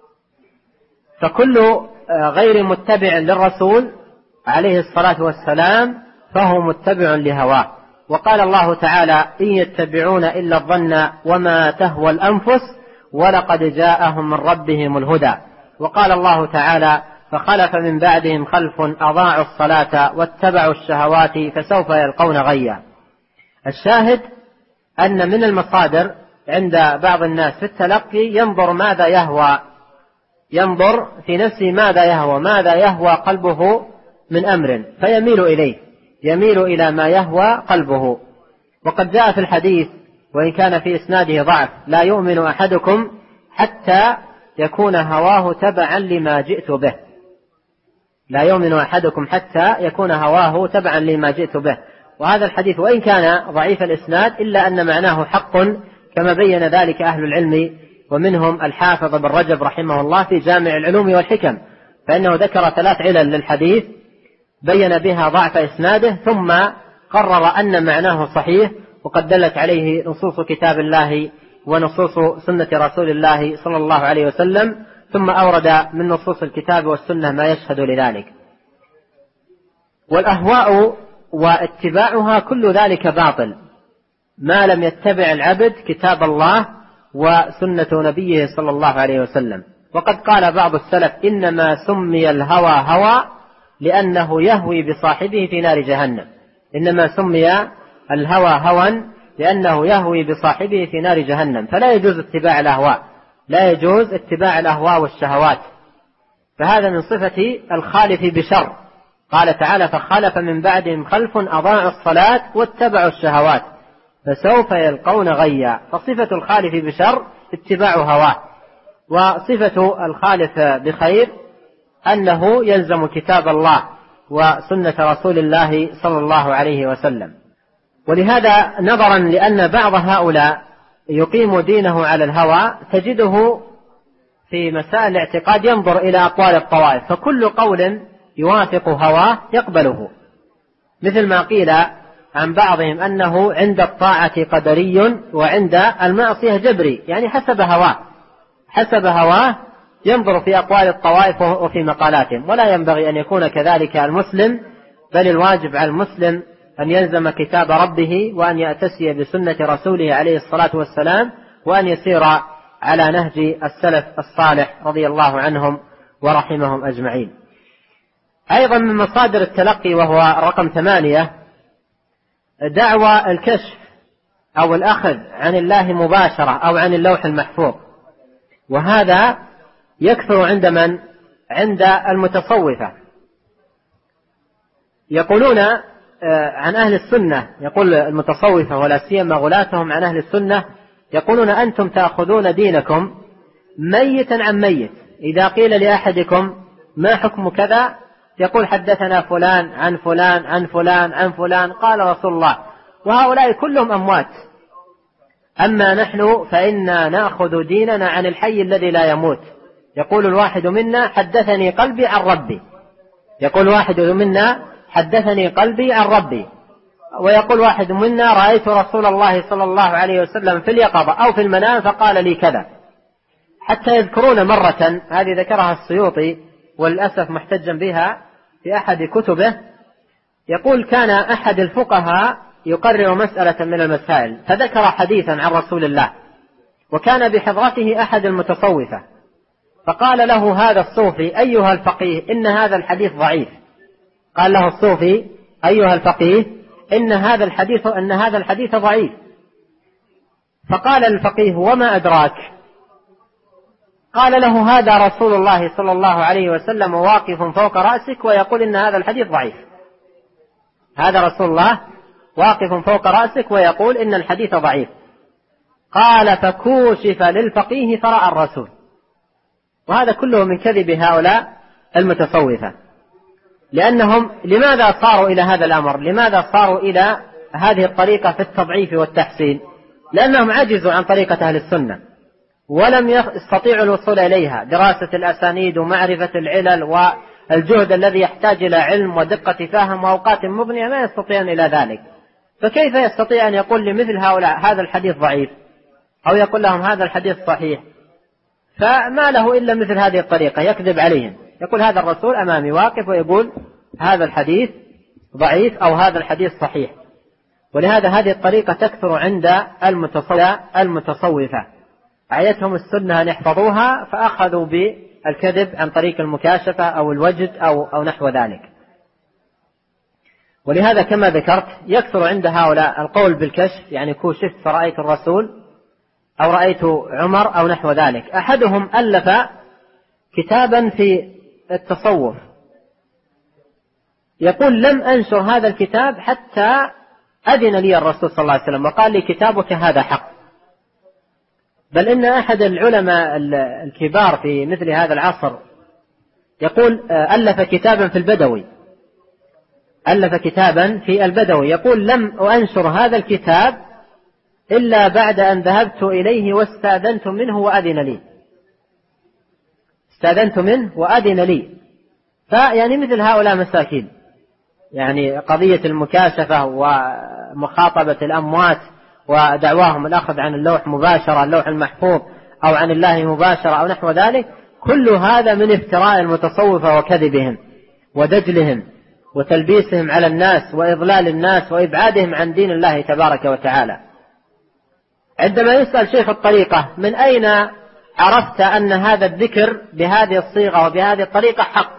فكل غير متبع للرسول عليه الصلاة والسلام فهو متبع لهواه. وقال الله تعالى: إن يتبعون إلا الظن وما تهوى الأنفس ولقد جاءهم من ربهم الهدى. وقال الله تعالى: فخلف من بعدهم خلف أضاعوا الصلاة واتبعوا الشهوات فسوف يلقون غيا. الشاهد أن من المصادر عند بعض الناس في التلقي ينظر ماذا يهوى، ينظر في نفسه ماذا يهوى قلبه من أمر فيميل إليه، يميل إلى ما يهوى قلبه. وقد جاء في الحديث وإن كان في إسناده ضعف: لا يؤمن أحدكم حتى يكون هواه تبعا لما جئت به. لا يؤمن أحدكم حتى يكون هواه تبعا لما جئت به. وهذا الحديث وإن كان ضعيف الإسناد إلا أن معناه حق، كما بين ذلك أهل العلم، ومنهم الحافظ بن رجب رحمه الله في جامع العلوم والحكم، فإنه ذكر 3 علل للحديث بين بها ضعف إسناده، ثم قرر أن معناه صحيح، وقد دلت عليه نصوص كتاب الله ونصوص سنة رسول الله صلى الله عليه وسلم، ثم أورد من نصوص الكتاب والسنة ما يشهد لذلك. والأهواء واتباعها كل ذلك باطل ما لم يتبع العبد كتاب الله وسنة نبيه صلى الله عليه وسلم. وقد قال بعض السلف: إنما سمي الهوى هوى لأنه يهوي بصاحبه في نار جهنم. إنما سمي الهوى هوى لأنه يهوي بصاحبه في نار جهنم. فلا يجوز اتباع الأهواء، لا يجوز اتباع الأهواء والشهوات، فهذا من صفة الخالف بشر. قال تعالى: فخلف من بعدهم خلف أضاعوا الصلاة واتبعوا الشهوات فسوف يلقون غيا. فصفة الخالف بشر اتباع هواه، وصفة الخالف بخير أنه يلزم كتاب الله وسنة رسول الله صلى الله عليه وسلم. ولهذا نظرا لأن بعض هؤلاء يقيم دينه على الهوى تجده في مسائل الاعتقاد ينظر إلى أقوال الطوائف، فكل قول يوافق هواه يقبله، مثل ما قيل عن بعضهم أنه عند الطاعة قدري وعند المعصية جبري، يعني حسب هواه ينظر في أقوال الطوائف وفي مقالاتهم. ولا ينبغي أن يكون كذلك المسلم، بل الواجب على المسلم أن يلزم كتاب ربه وأن يأتسي بسنة رسوله عليه الصلاة والسلام، وأن يسير على نهج السلف الصالح رضي الله عنهم ورحمهم أجمعين. أيضا من مصادر التلقي وهو رقم 8 دعوى الكشف أو الأخذ عن الله مباشرة أو عن اللوح المحفوظ. وهذا يكثر عند من؟ عند المتصوفة. يقولون عن أهل السنة، يقول المتصوفة ولا سيما غلاتهم عن أهل السنة، يقولون: أنتم تأخذون دينكم ميتا عن ميت. إذا قيل لأحدكم ما حكم كذا يقول: حدثنا فلان عن فلان عن فلان عن فلان قال رسول الله. وهؤلاء كلهم أموات. أما نحن فإنا نأخذ ديننا عن الحي الذي لا يموت. يقول الواحد منا: حدثني قلبي عن ربي. يقول واحد منا: حدثني قلبي عن ربي. ويقول واحد منا: رأيت رسول الله صلى الله عليه وسلم في اليقظة أو في المنام فقال لي كذا. حتى يذكرون مرة، هذه ذكرها السيوطي وللأسف محتجا بها في أحد كتبه، يقول: كان أحد الفقهاء يقرر مسألة من المسائل فذكر حديثا عن رسول الله، وكان بحضرته أحد المتصوفة، فقال له هذا الصوفي: أيها الفقيه إن هذا الحديث ضعيف. قال له الصوفي: أيها الفقيه إن هذا الحديث ضعيف. فقال الفقيه: وما أدراك؟ قال له: هذا رسول الله صلى الله عليه وسلم واقف فوق رأسك ويقول إن هذا الحديث ضعيف. هذا رسول الله واقف فوق رأسك ويقول إن الحديث ضعيف. قال فكوشف للفقيه فرأى الرسول. وهذا كله من كذب هؤلاء المتصوفة، لأنهم لماذا صاروا إلى هذا الأمر؟ لماذا صاروا إلى هذه الطريقة في التضعيف والتحسين؟ لأنهم عجزوا عن طريقة أهل السنة ولم يستطيعوا الوصول إليها، دراسة الأسانيد ومعرفة العلل والجهد الذي يحتاج إلى علم ودقة فهم وأوقات مضنية ما يستطيعون إلى ذلك. فكيف يستطيع أن يقول لمثل هؤلاء هذا الحديث ضعيف أو يقول لهم هذا الحديث صحيح؟ فما له إلا مثل هذه الطريقة، يكذب عليهم، يقول هذا الرسول أمامي واقف ويقول هذا الحديث ضعيف أو هذا الحديث صحيح. ولهذا هذه الطريقة تكثر عند المتصوفة، أعيتهم السنة أن يحفظوها فأخذوا بالكذب عن طريق المكاشفة أو الوجد أو نحو ذلك. ولهذا كما ذكرت يكثر عند هؤلاء القول بالكشف، يعني كوشفت فرأيت الرسول أو رأيت عمر أو نحو ذلك. أحدهم ألف كتابا في التصوف يقول لم أنشر هذا الكتاب حتى أذن لي الرسول صلى الله عليه وسلم وقال لي كتابك هذا حق. بل إن أحد العلماء الكبار في مثل هذا العصر يقول ألف كتابا في البدوي، ألف كتابا في البدوي يقول لم أنشر هذا الكتاب إلا بعد أن ذهبت إليه واستأذنت منه وأذن لي، استأذنت منه وأذن لي. فيعني مثل هؤلاء مساكين، يعني قضية المكاشفة ومخاطبة الأموات ودعواهم الأخذ عن اللوح مباشرة، اللوح المحفوظ أو عن الله مباشرة أو نحو ذلك، كل هذا من افتراء المتصوفة وكذبهم ودجلهم وتلبيسهم على الناس وإضلال الناس وإبعادهم عن دين الله تبارك وتعالى. عندما يسأل شيخ الطريقة من أين عرفت أن هذا الذكر بهذه الصيغة وبهذه الطريقة حق؟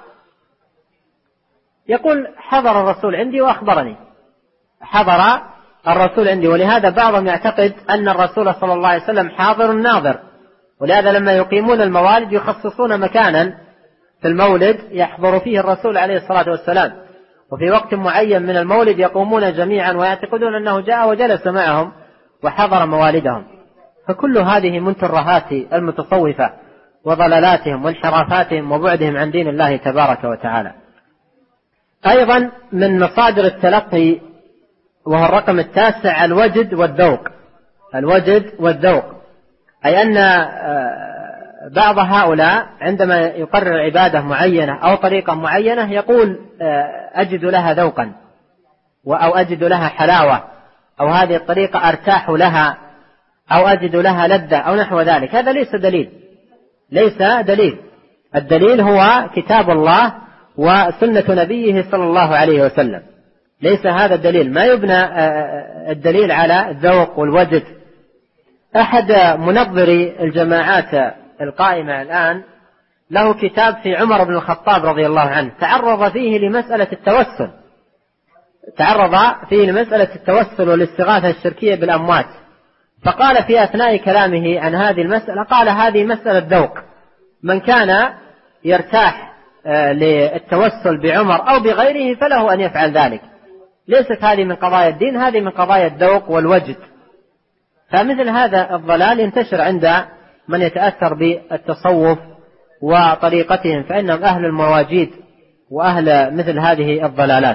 يقول حضر الرسول عندي وأخبرني، حضر الرسول عندي. ولهذا بعضهم يعتقد أن الرسول صلى الله عليه وسلم حاضر ناظر، ولهذا لما يقيمون الموالد يخصصون مكانا في المولد يحضر فيه الرسول عليه الصلاة والسلام، وفي وقت معين من المولد يقومون جميعا ويعتقدون أنه جاء وجلس معهم وحضر موالدهم. فكل هذه من ترهات المتصوفة وضلالاتهم وانحرافاتهم وبعدهم عن دين الله تبارك وتعالى. أيضا من مصادر التلقي وهو الرقم 9 الوجد والذوق. الوجد والذوق أي أن بعض هؤلاء عندما يقرر عبادة معينة أو طريقة معينة يقول أجد لها ذوقا أو أجد لها حلاوة أو هذه الطريقة أرتاح لها أو أجد لها لذة أو نحو ذلك. هذا ليس دليل، ليس دليل. الدليل هو كتاب الله وسنة نبيه صلى الله عليه وسلم، ليس هذا الدليل. ما يبنى الدليل على الذوق والوجد. أحد منظري الجماعات القائمة الآن له كتاب في عمر بن الخطاب رضي الله عنه، تعرض فيه لمسألة التوسل، تعرض فيه لمسألة التوسل والاستغاثة الشركية بالأموات، فقال في أثناء كلامه عن هذه المسألة قال هذه مسألة ذوق، من كان يرتاح للتوسل بعمر أو بغيره فله أن يفعل ذلك. ليست هذه من قضايا الدين، هذه من قضايا الذوق والوجد. فمثل هذا الضلال ينتشر عند من يتأثر بالتصوف وطريقتهم، فإنهم أهل المواجيد وأهل مثل هذه الضلالات.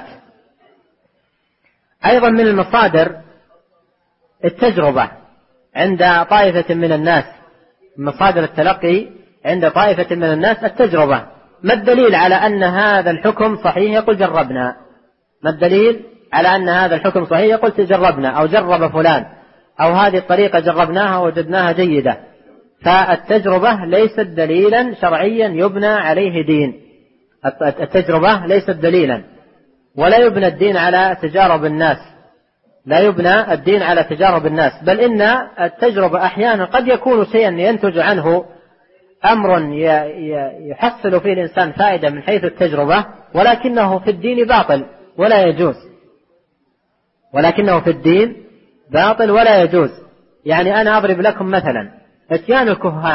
أيضا من المصادر التجربة عند طائفة من الناس، مصادر التلقي عند طائفة من الناس التجربة. ما الدليل على أن هذا الحكم صحيح؟ يقول جربنا. ما الدليل على أن هذا الحكم صحيح؟ يقول تجربنا أو جرب فلان أو هذه الطريقة جربناها وجدناها جيدة. فالتجربة ليست دليلا شرعيا يبنى عليه دين. التجربة ليست دليلا، ولا يبنى الدين على تجارب الناس، لا يبنى الدين على تجارب الناس، بل إن التجربة أحيانا قد يكون شيئا ينتج عنه أمر يحصل فيه الإنسان فائدة من حيث التجربة، ولكنه في الدين باطل ولا يجوز، ولكنه في الدين باطل ولا يجوز. يعني أنا أضرب لكم مثلا اتيان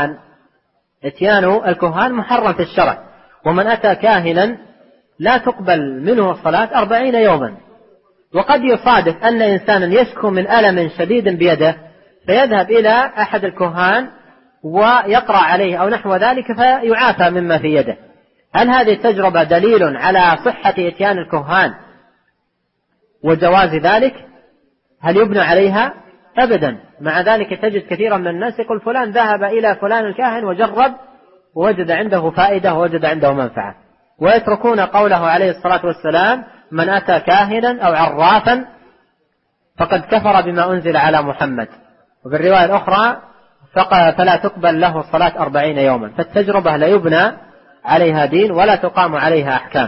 الكهان محرم في الشرع، ومن أتى كاهنا لا تقبل منه الصلاة 40 يوما. وقد يصادف أن إنسانا يشكو من ألم شديد بيده فيذهب إلى أحد الكهان ويقرأ عليه أو نحو ذلك فيعافى مما في يده. هل هذه التجربة دليل على صحة إتيان الكهان وجواز ذلك؟ هل يبنى عليها؟ أبدا. مع ذلك تجد كثيرا من الناس يقول فلان ذهب إلى فلان الكاهن وجرب ووجد عنده فائدة ووجد عنده منفعة، ويتركون قوله عليه الصلاة والسلام: من أتى كاهنا أو عرافا فقد كفر بما أنزل على محمد. وفي الرواية الأخرى: فلا تقبل له صلاة 40 يوما. فالتجربة لا يبنى عليها دين ولا تقام عليها أحكام.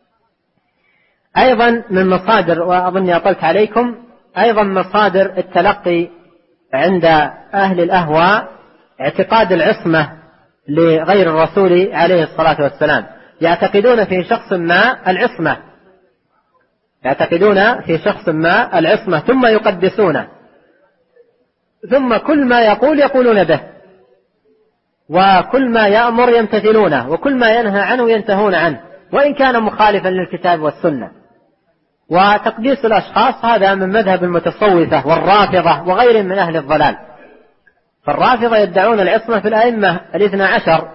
أيضا من مصادر، وأظني أطلت عليكم، أيضا مصادر التلقي عند أهل الأهواء اعتقاد العصمة لغير الرسول عليه الصلاة والسلام. يعتقدون في شخص ما العصمة، يعتقدون في شخص ما العصمة ثم يقدسونه، ثم كل ما يقول يقولون به، وكل ما يأمر يمتثلونه، وكل ما ينهى عنه ينتهون عنه وإن كان مخالفا للكتاب والسنة. وتقديس الأشخاص هذا من مذهب المتصوفة والرافضة وغيرهم من أهل الضلال. فالرافضة يدعون العصمة في الأئمة 12،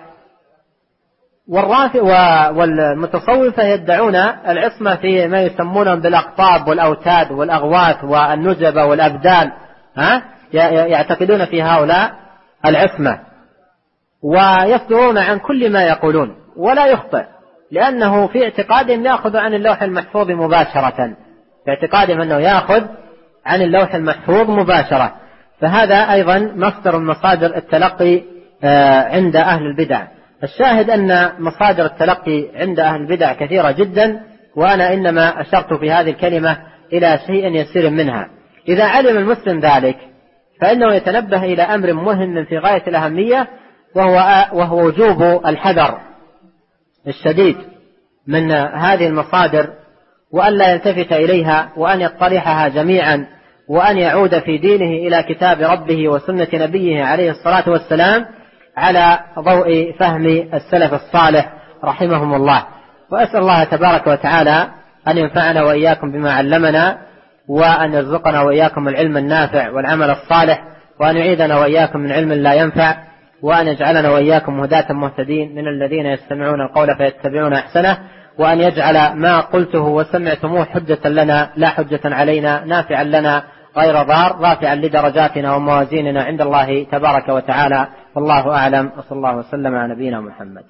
والمتصوفة يدعون العصمة في ما يسمونهم بالأقطاب والأوتاد والأغواث والنجبة والأبدال، يعتقدون في هؤلاء العصمة، ويصدرون عن كل ما يقولون ولا يخطئ، لأنه في اعتقادهم يأخذ عن اللوح المحفوظ مباشرة، في اعتقادهم أنه يأخذ عن اللوح المحفوظ مباشرة. فهذا أيضا مصدر من مصادر التلقي عند أهل البدع. الشاهد أن مصادر التلقي عند أهل البدع كثيرة جدا، وأنا إنما أشرت في هذه الكلمة إلى شيء يسير منها. إذا علم المسلم ذلك فإنه يتنبه إلى أمر مهم في غاية الأهمية، وهو وجوب الحذر الشديد من هذه المصادر، وأن لا يلتفت إليها، وأن يطرحها جميعا، وأن يعود في دينه إلى كتاب ربه وسنة نبيه عليه الصلاة والسلام على ضوء فهم السلف الصالح رحمهم الله. وأسأل الله تبارك وتعالى أن ينفعنا وإياكم بما علمنا، وأن يرزقنا وإياكم العلم النافع والعمل الصالح، وأن يعيذنا وإياكم من علم لا ينفع، وأن يجعلنا وإياكم هداة مهتدين من الذين يستمعون القول فيتبعون أحسنه، وأن يجعل ما قلته وسمعتموه حجة لنا لا حجة علينا، نافعا لنا غير ضار، رافعا لدرجاتنا وموازيننا عند الله تبارك وتعالى. والله أعلم، وصلى الله وسلم على نبينا محمد.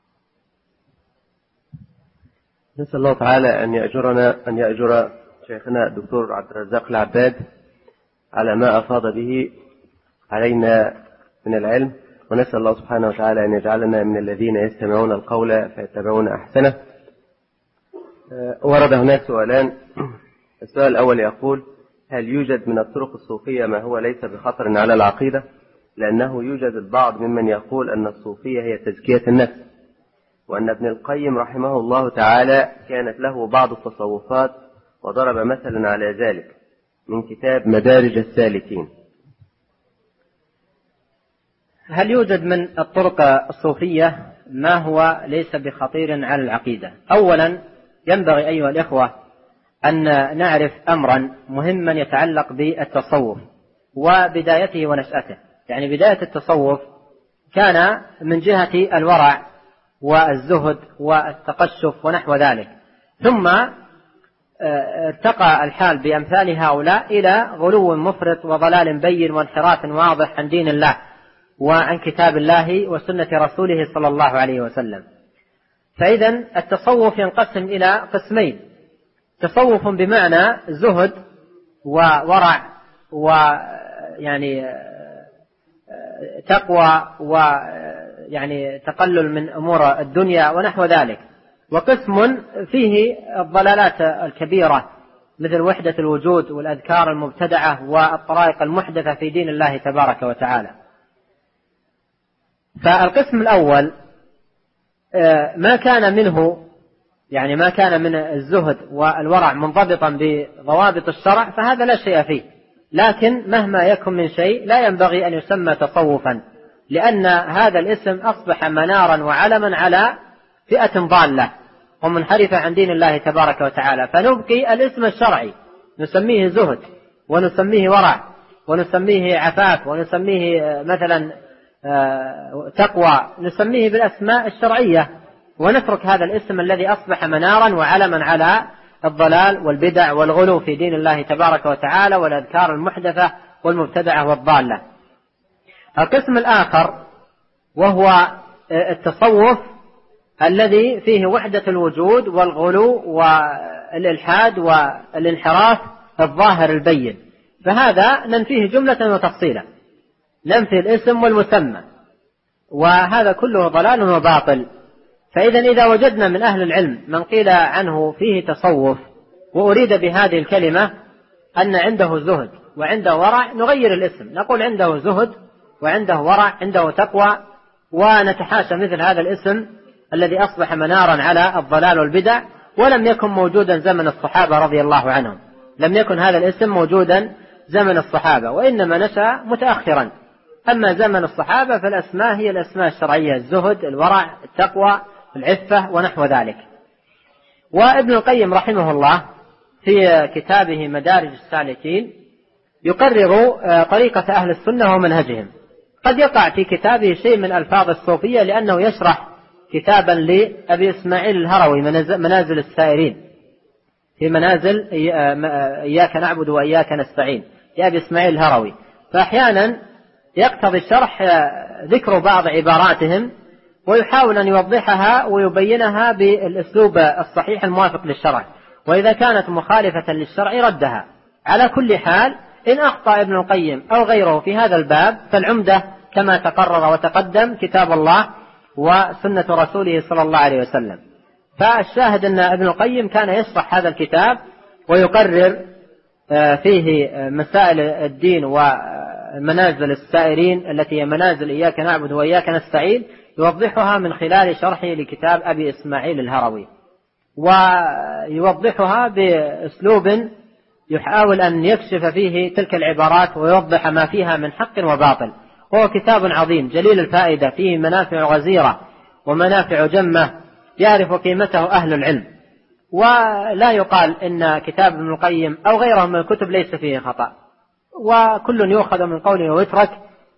نسأل الله تعالى أن يأجر شيخنا الدكتور عبد الرزاق العباد على ما أفاض به علينا من العلم، ونسأل الله سبحانه وتعالى أن يجعلنا من الذين يستمعون القول فيتبعون أحسنه. ورد هناك سؤالان. السؤال الأول يقول: هل يوجد من الطرق الصوفية ما هو ليس بخطر على العقيدة؟ لأنه يوجد البعض ممن يقول أن الصوفية هي تزكية النفس، وأن ابن القيم رحمه الله تعالى كانت له بعض التصوفات، وضرب مثلا على ذلك من كتاب مدارج السالكين. هل يوجد من الطرق الصوفية ما هو ليس بخطير على العقيدة؟ أولا ينبغي أيها الإخوة أن نعرف أمرا مهما يتعلق بالتصوف وبدايته ونشأته. يعني بداية التصوف كان من جهة الورع والزهد والتقشف ونحو ذلك، ثم ارتقى الحال بأمثال هؤلاء إلى غلو مفرط وضلال بين وانحراف واضح عن دين الله وعن كتاب الله وسنة رسوله صلى الله عليه وسلم. فإذا التصوف ينقسم إلى قسمين: تصوف بمعنى زهد وورع ويعني تقوى ويعني تقلل من أمور الدنيا ونحو ذلك، وقسم فيه الضلالات الكبيرة مثل وحدة الوجود والأذكار المبتدعة والطرائق المحدثة في دين الله تبارك وتعالى. فالقسم الأول ما كان منه، يعني ما كان من الزهد والورع منضبطا بضوابط الشرع فهذا لا شيء فيه، لكن مهما يكن من شيء لا ينبغي أن يسمى تصوفا، لأن هذا الاسم أصبح منارا وعلما على فئة ضالة ومنحرفة عن دين الله تبارك وتعالى. فنبقي الاسم الشرعي نسميه زهد ونسميه ورع ونسميه عفاف ونسميه مثلا تقوى، نسميه بالأسماء الشرعية، ونترك هذا الاسم الذي أصبح منارا وعلما على الضلال والبدع والغلو في دين الله تبارك وتعالى والأذكار المحدثة والمبتدعة والضالة. القسم الآخر وهو التصوف الذي فيه وحدة الوجود والغلو والإلحاد والانحراف الظاهر البين، فهذا ننفيه جملة وتفصيلا، ننفي الاسم والمسمى، وهذا كله ضلال وباطل. إذا وجدنا من أهل العلم من قيل عنه فيه تصوف وأريد بهذه الكلمة أن عنده زهد وعنده ورع، نغير الاسم، نقول عنده زهد وعنده ورع، عنده تقوى، ونتحاشى مثل هذا الاسم الذي أصبح منارا على الضلال والبدع، ولم يكن موجودا زمن الصحابة رضي الله عنهم، لم يكن هذا الاسم موجودا زمن الصحابة، وإنما نشأ متأخرا. أما زمن الصحابة فالأسماء هي الأسماء الشرعية: الزهد، الورع، التقوى، العفة، ونحو ذلك. وابن القيم رحمه الله في كتابه مدارج السالكين يقرر طريقة أهل السنة ومنهجهم. قد يقع في كتابه شيء من ألفاظ الصوفية لأنه يشرح كتابا لأبي إسماعيل الهروي منازل السائرين، في منازل إياك نعبد وإياك نستعين لأبي إسماعيل الهروي، فأحيانا يقتضي الشرح ذكر بعض عباراتهم ويحاول أن يوضحها ويبينها بالأسلوب الصحيح الموافق للشرع، وإذا كانت مخالفة للشرع ردها. على كل حال إن أخطأ ابن القيم أو غيره في هذا الباب فالعمدة كما تقرر وتقدم كتاب الله وسنة رسوله صلى الله عليه وسلم. فالشاهد أن ابن القيم كان يشرح هذا الكتاب ويقرر فيه مسائل الدين ومنازل السائرين التي هي منازل إياك نعبد وإياك نستعين، يوضحها من خلال شرحه لكتاب أبي إسماعيل الهروي، ويوضحها بأسلوب يحاول أن يكشف فيه تلك العبارات ويوضح ما فيها من حق وباطل. وهو كتاب عظيم جليل الفائدة، فيه منافع غزيرة ومنافع جمة يعرف قيمته أهل العلم، ولا يقال إن كتاب ابن القيم أو غيره من الكتب ليس فيه خطأ، وكل يؤخذ من قوله ويترك،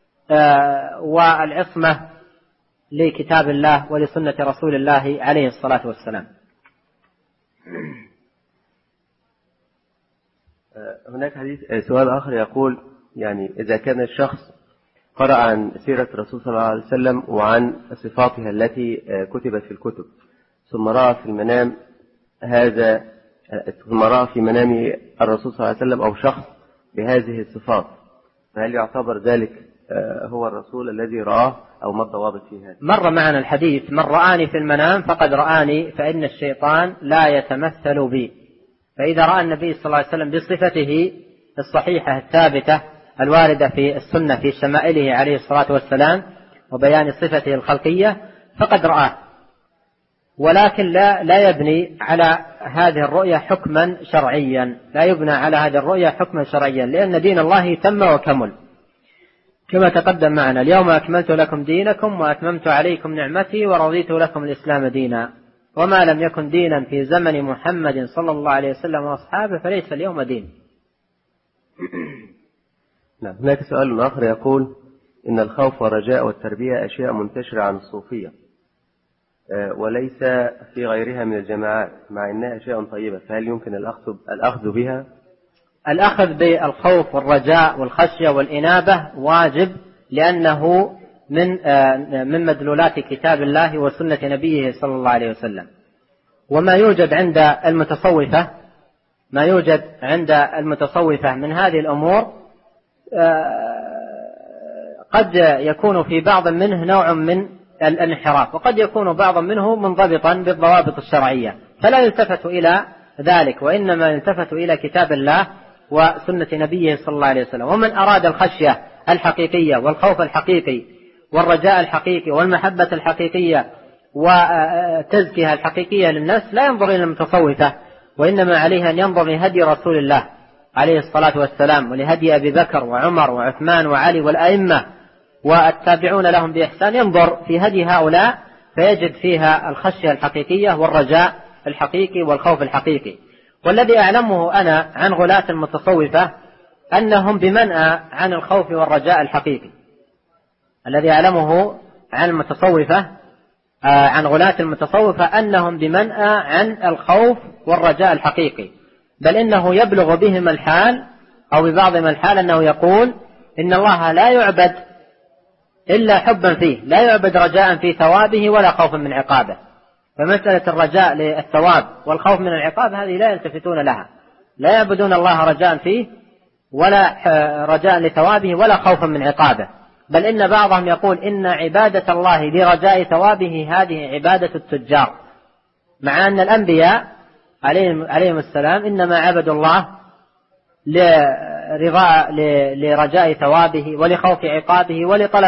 والعصمة لكتاب الله ولسنة رسول الله عليه الصلاة والسلام. هناك سؤال آخر يقول: يعني إذا كان الشخص قرأ عن سيرة الرسول صلى الله عليه وسلم وعن صفاتها التي كتبت في الكتب، ثم رأى في منام الرسول صلى الله عليه وسلم أو شخص بهذه الصفات، فهل يعتبر ذلك هو الرسول الذي رآه أو ما الضوابط في هذا؟ مر معنا الحديث: من رآني في المنام فقد رآني، فإن الشيطان لا يتمثل بي. فإذا رأى النبي صلى الله عليه وسلم بصفته الصحيحة الثابتة الواردة في السنة في شمائله عليه الصلاة والسلام وبيان صفته الخلقية فقد رآه، ولكن لا يبني على هذه الرؤية حكما شرعيا، لا يبنى على هذه الرؤية حكما شرعيا، لأن دين الله تم وكمل كما تقدم معنا: اليوم أكملت لكم دينكم وأتممت عليكم نعمتي ورضيت لكم الإسلام دينا، وما لم يكن دينا في زمن محمد صلى الله عليه وسلم وأصحابه فليس اليوم دين. نعم. هناك سؤال آخر يقول: إن الخوف والرجاء والتربية أشياء منتشرة عن الصوفية وليس في غيرها من الجماعات، مع أنها أشياء طيبة، فهل يمكن الأخذ بها؟ الأخذ بالخوف والرجاء والخشية والإنابة واجب، لأنه من مدلولات كتاب الله وسنة نبيه صلى الله عليه وسلم. وما يوجد عند المتصوفة من هذه الأمور قد يكون في بعض منه نوع من الانحراف، وقد يكون بعض منه منضبطا بالضوابط الشرعية، فلا يلتفت إلى ذلك، وإنما يلتفت إلى كتاب الله وسنة نبيه صلى الله عليه وسلم. ومن أراد الخشية الحقيقية والخوف الحقيقي والرجاء الحقيقي والمحبة الحقيقية وتزكية الحقيقية للنفس لا ينظر إلى المتصوفة، وإنما عليه أن ينظر لهدي رسول الله عليه الصلاة والسلام ولهدي أبي بكر وعمر وعثمان وعلي والأئمة والتابعون لهم بإحسان، ينظر في هدي هؤلاء فيجد فيها الخشية الحقيقية والرجاء الحقيقي والخوف الحقيقي. والذي أعلمه أنا عن غلاة المتصوفة أنهم بمنأى عن الخوف والرجاء الحقيقي الذي يعلمه عن المتصوفة، عن غلاة المتصوفة، أنهم بمنأى عن الخوف والرجاء الحقيقي، بل إنه يبلغ بهم الحال أو ببعضهم الحال أنه يقول إن الله لا يعبد إلا حبا فيه، لا يعبد رجاء في ثوابه ولا خوفا من عقابه. فمسألة الرجاء للثواب والخوف من العقاب هذه لا يلتفتون لها، لا يعبدون الله رجاء فيه ولا رجاء لثوابه ولا خوفا من عقابه، بل إن بعضهم يقول إن عبادة الله لرجاء ثوابه هذه عبادة التجار، مع أن الأنبياء عليهم السلام إنما عبدوا الله لرجاء ثوابه ولخوف عقابه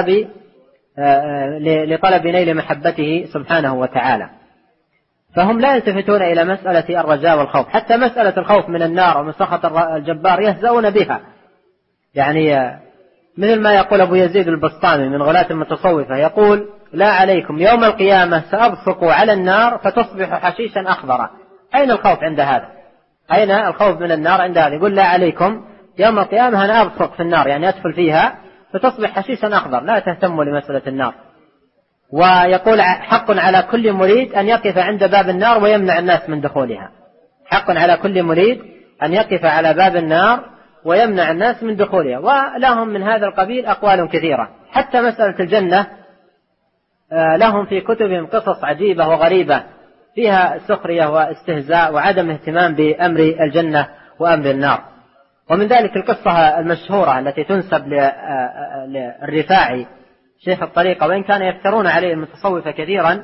لطلب نيل محبته سبحانه وتعالى. فهم لا يلتفتون إلى مسألة الرجاء والخوف، حتى مسألة الخوف من النار ومن سخط الجبار يهزؤون بها، يعني مثل ما يقول أبو يزيد البسطامي من غلاة المتصوفة، يقول لا عليكم يوم القيامة سأبصق على النار فتصبح حشيشا أخضرا. أين الخوف عند هذا؟ أين الخوف من النار عند هذا؟ يقول لا عليكم يوم القيامة أنا أبصق في النار، يعني أدخل فيها فتصبح حشيشا أخضر، لا تهتموا لمسألة النار. ويقول حق على كل مريد أن يقف عند باب النار ويمنع الناس من دخولها، حق على كل مريد أن يقف على باب النار ويمنع الناس من دخولها. ولهم من هذا القبيل أقوال كثيرة، حتى مسألة الجنة لهم في كتبهم قصص عجيبة وغريبة فيها سخرية واستهزاء وعدم اهتمام بأمر الجنة وأمر النار. ومن ذلك القصة المشهورة التي تنسب للرفاعي شيخ الطريقة، وإن كان يفترون عليه المتصوفة كثيرا،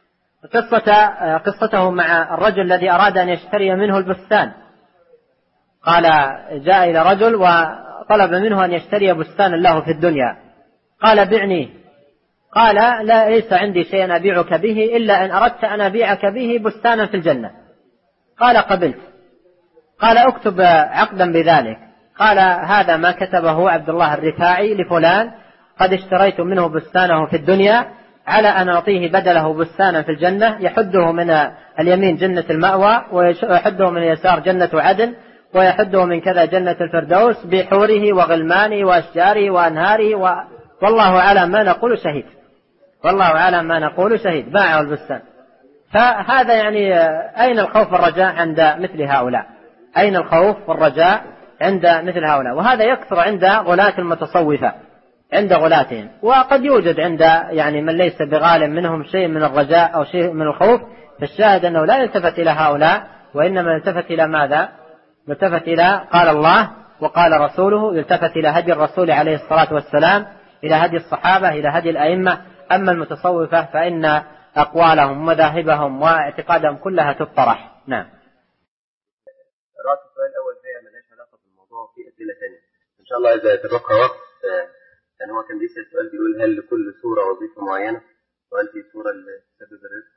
قصته مع الرجل الذي أراد أن يشتري منه البستان. قال جاء إلى رجل وطلب منه أن يشتري بستانا له في الدنيا، قال بعني، قال لا ليس عندي شيء أبيعك به إلا أن أردت أن أبيعك به بستانا في الجنة. قال قبلت. قال اكتب عقدا بذلك. قال هذا ما كتبه عبد الله الرفاعي لفلان، قد اشتريت منه بستانه في الدنيا على أن أعطيه بدله بستانا في الجنة يحده من اليمين جنة المأوى ويحده من اليسار جنة عدن ويحده من كذا جنة الفردوس بحوره وغلمانه وأشجاره وأنهاره والله على ما نقول شهيد، والله على ما نقول شهيد. باعه البستان. فهذا يعني أين الخوف والرجاء عند مثل هؤلاء؟ أين الخوف والرجاء عند مثل هؤلاء؟ وهذا يكثر عند غلاة المتصوفة، عند غلاتهم. وقد يوجد عند يعني من ليس بغال منهم شيء من الرجاء أو شيء من الخوف، فالشاهد أنه لا يلتفت إلى هؤلاء، وإنما يلتفت إلى ماذا؟ يلتفت إلى قال الله وقال رسوله، يلتفت إلى هدي الرسول عليه الصلاة والسلام، إلى هدي الصحابة، إلى هدي الأئمة. أما المتصوفة فإن أقوالهم ومذاهبهم واعتقادهم كلها تطرح. نعم. رأس السؤال الأول هي ملهاش علاقة بالموضوع، في أسئلة ثانية إن شاء الله إذا تبقى وقت. يعني هو كان بيسأل سؤال بيقول هل لكل سورة وظيفة معينة، وهل في سورة لسبب الرزق؟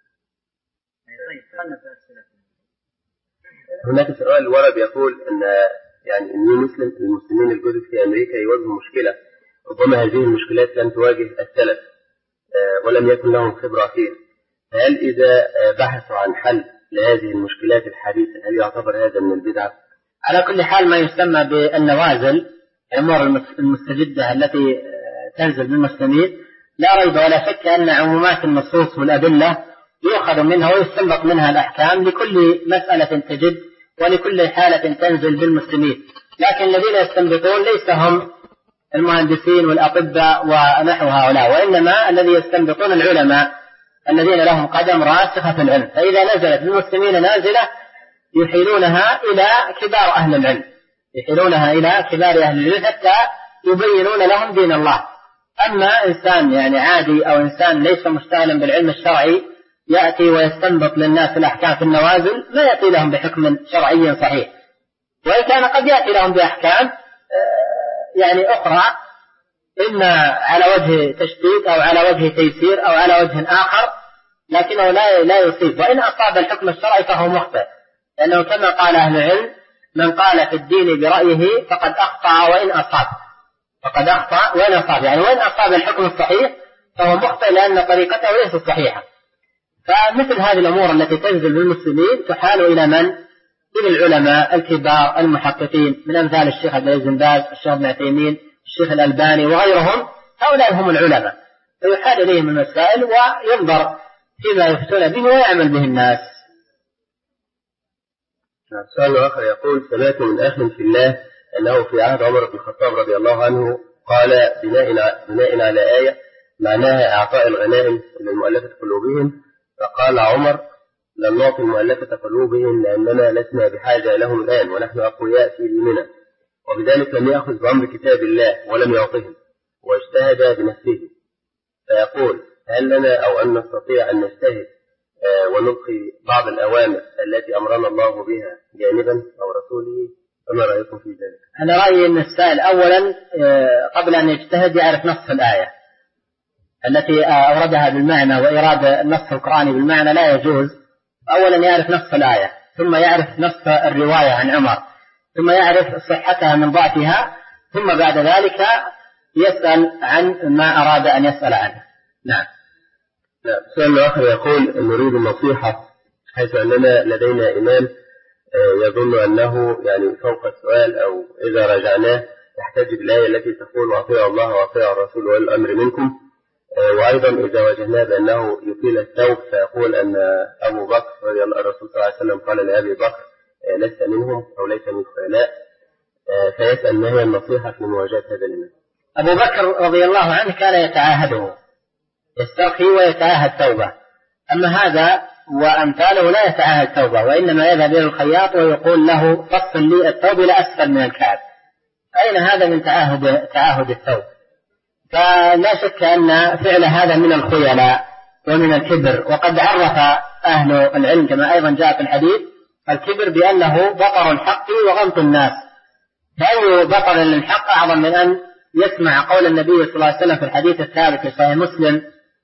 هناك سؤال ورد يقول أن يعني المسلمين الجدد في أمريكا يواجهوا مشكلة، ربما هذه المشكلات لم تواجه السلف ولم يكن لهم خبرة فيها، فهل إذا بحثوا عن حل لهذه المشكلات الحديثة هل يعتبر هذا من البدعة؟ على كل حال ما يسمى بالنوازل، الأمور المستجدة التي تنزل بالمسلمين، لا ريب ولا شك أن عمومات النصوص والأدلة يؤخذ منها ويستنبط منها الأحكام لكل مسألة تجد ولكل حالة تنزل بالمسلمين. لكن الذين يستنبطون ليس هم المهندسين والأطباء ونحو هؤلاء، وإنما الذي يستنبطون العلماء الذين لهم قدم راسخة في العلم. فإذا نزلت بالمسلمين نازلة يحيلونها إلى كبار أهل العلم، يحيلونها إلى كبار أهل العلم حتى يبينون لهم دين الله. أما إنسان يعني عادي أو إنسان ليس مشتغلا بالعلم الشرعي يأتي ويستنبط للناس الأحكام في النوازل، لا يأتي لهم بحكم شرعي صحيح، وإن كان قد يأتي لهم بأحكام يعني أخرى إما على وجه تشديد أو على وجه تيسير أو على وجه آخر، لكنه لا يصيب. وإن أصاب الحكم الشرعي فهو مخطئ، لأنه كما قال أهل العلم من قال في الدين برأيه فقد أخطأ وإن أصاب، فقد أخطأ وإن أصاب، يعني وإن أصاب الحكم الصحيح فهو مخطئ لأن طريقته ليست صحيحة. فمثل هذه الأمور التي تنزل بالمسلمين تحال إلى من؟ من العلماء الكبار المحققين من أمثال الشيخ عبد العزيز بن باز، الشيخ ابن عثيمين، الشيخ الألباني وغيرهم، هؤلاء هم العلماء، فيحال إليهم المسائل وينظر فيما يفتون به ويعمل به الناس. سؤال آخر يقول: سمعت من أخ في الله أنه في عهد عمر بن الخطاب رضي الله عنه قال بناء على آية معناها إعطاء الغنائم للمؤلفة قلوبهم، فقال عمر: لم نعطي المؤلفة قلوبهم لأننا لسنا بحاجة لهم الآن ونحن أقوياء في ديننا، وبذلك لم يأخذ بأمر كتاب الله ولم يعطهم واجتهد بنفسه. فيقول: هل لنا أو أن نستطيع أن نجتهد ونلقي بعض الأوامر التي أمرنا الله بها جانبا أو رسوله؟ فما رأيكم في ذلك؟ أنا رأيي أن السائل أولا قبل أن يجتهد يعرف نص الآية التي أوردها بالمعنى، وإراد النص القرآني بالمعنى لا يجوز. أولا يعرف نص الآية، ثم يعرف نص الرواية عن عمر، ثم يعرف صحتها من ضعفها، ثم بعد ذلك يسأل عن ما أراد أن يسأل عنه. نعم. سؤال آخر يقول: نريد النصيحة حيث أننا لدينا إمام يظن أنه يعني فوق السؤال أو إذا رجعناه يحتج بالآية التي تقول: وأطيعوا الله وأطيعوا الرسول وأولي الأمر منكم، وأيضا إذا وجدناه بأنه يطيل الثوب فيقول أن أبو بكر رضي الله الرسول صلى الله عليه وسلم قال لأبي بكر: لست منهم أو ليس من خيلاء، فيسأل ما هي النصيحة في مواجهة هذا الإمام؟ أبو بكر رضي الله عنه كان يتعاهده، يسترخي ويتعاهد توبة، أما هذا وأمثاله لا يتعاهد توبة، وإنما يذهب إلى الخياط ويقول له: فصل لي الثوب إلى أسفل من الكعب. أين هذا من تعاهد الثوب؟ فلا شك أن فعل هذا من الخيلاء ومن الكبر، وقد عرف أهل العلم كما أيضا جاء في الحديث الكبر بأنه بطر الحق وغمط الناس. فأي بطر للحق أعظم من أن يسمع قول النبي صلى الله عليه وسلم في الحديث الثابت في صحيح مسلم: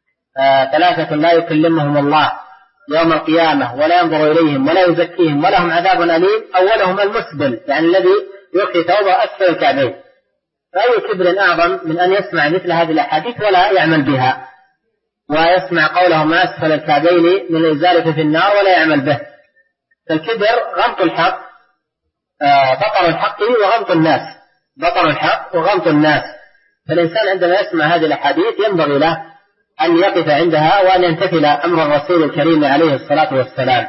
3 لا يكلمهم الله يوم القيامة ولا ينظر إليهم ولا يزكيهم ولهم عذاب أليم، أولهم المسبل، يعني الذي يلقي ثوبه أسفل الكعبين. فأي كبر أعظم من أن يسمع مثل هذه الأحاديث ولا يعمل بها، ويسمع قوله ما أسفل الكعبين من الإزالة في النار ولا يعمل به. فالكبر غمط الحق، بطر الحق وغمط الناس، بطر الحق وغمط الناس. فالإنسان عندما يسمع هذه الأحاديث ينبغي له أن يقف عندها وأن يمتثل أمر الرسول الكريم عليه الصلاة والسلام.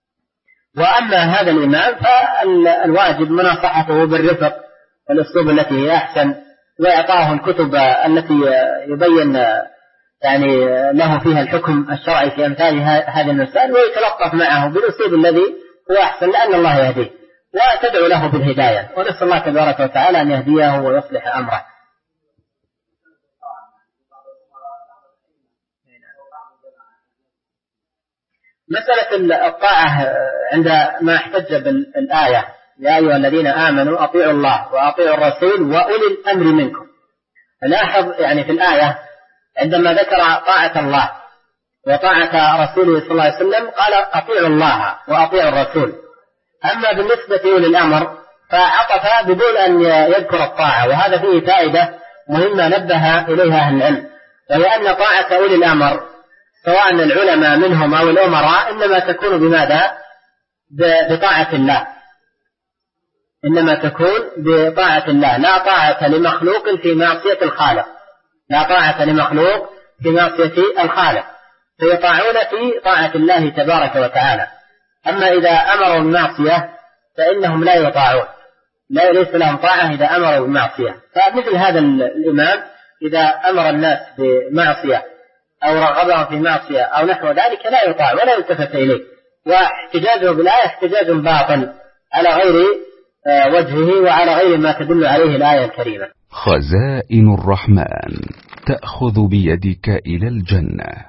وأما هذا الإمام فالواجب مناصحته بالرفق والأسلوب التي هي أحسن، وإعطاه الكتب التي يبين يعني له فيها الحكم الشرعي في أمثال هذه المسائل، ويتلطف معه بالأسلوب الذي هو أحسن لأن الله يهديه، وتدعو له بالهداية، ونسأل الله تبارك وتعالى أن يهديه ويصلح أمره. مسألة الطاعة عندما احتج بالآية: يا أيها الذين آمنوا أطيعوا الله وأطيعوا الرسول وأولي الأمر منكم. لاحظ يعني في الآية عندما ذكر طاعة الله وطاعة رسوله صلى الله عليه وسلم قال: أطيعوا الله وأطيعوا الرسول. أما بالنسبة لأولي الأمر فعطف بدون أن يذكر الطاعة، وهذا فيه فائدة مهمة نبه إليها أهل العلم، وهي أن طاعة أولي الأمر سواء العلماء منهم أو الأمراء إنما تكون بماذا؟ بطاعة الله، إنما تكون بطاعة الله، لا طاعة لمخلوق في معصية الخالق، لا طاعة لمخلوق في معصية الخالق، فيطاعون في طاعة الله تبارك وتعالى. أما إذا أمروا بالمعصية فإنهم لا يطاعون، ليس لهم طاعة إذا أمروا بالمعصية. فمثل هذا الإمام إذا أمر الناس بمعصية أو رغبهم في معصية أو نحو ذلك لا يطاع ولا يلتفت إليه، واحتجاجه بالآية احتجاج باطل على غير وجهه وعلى غير ما تدل عليه الآية الكريمة. خزائن الرحمن تأخذ بيدك إلى الجنة.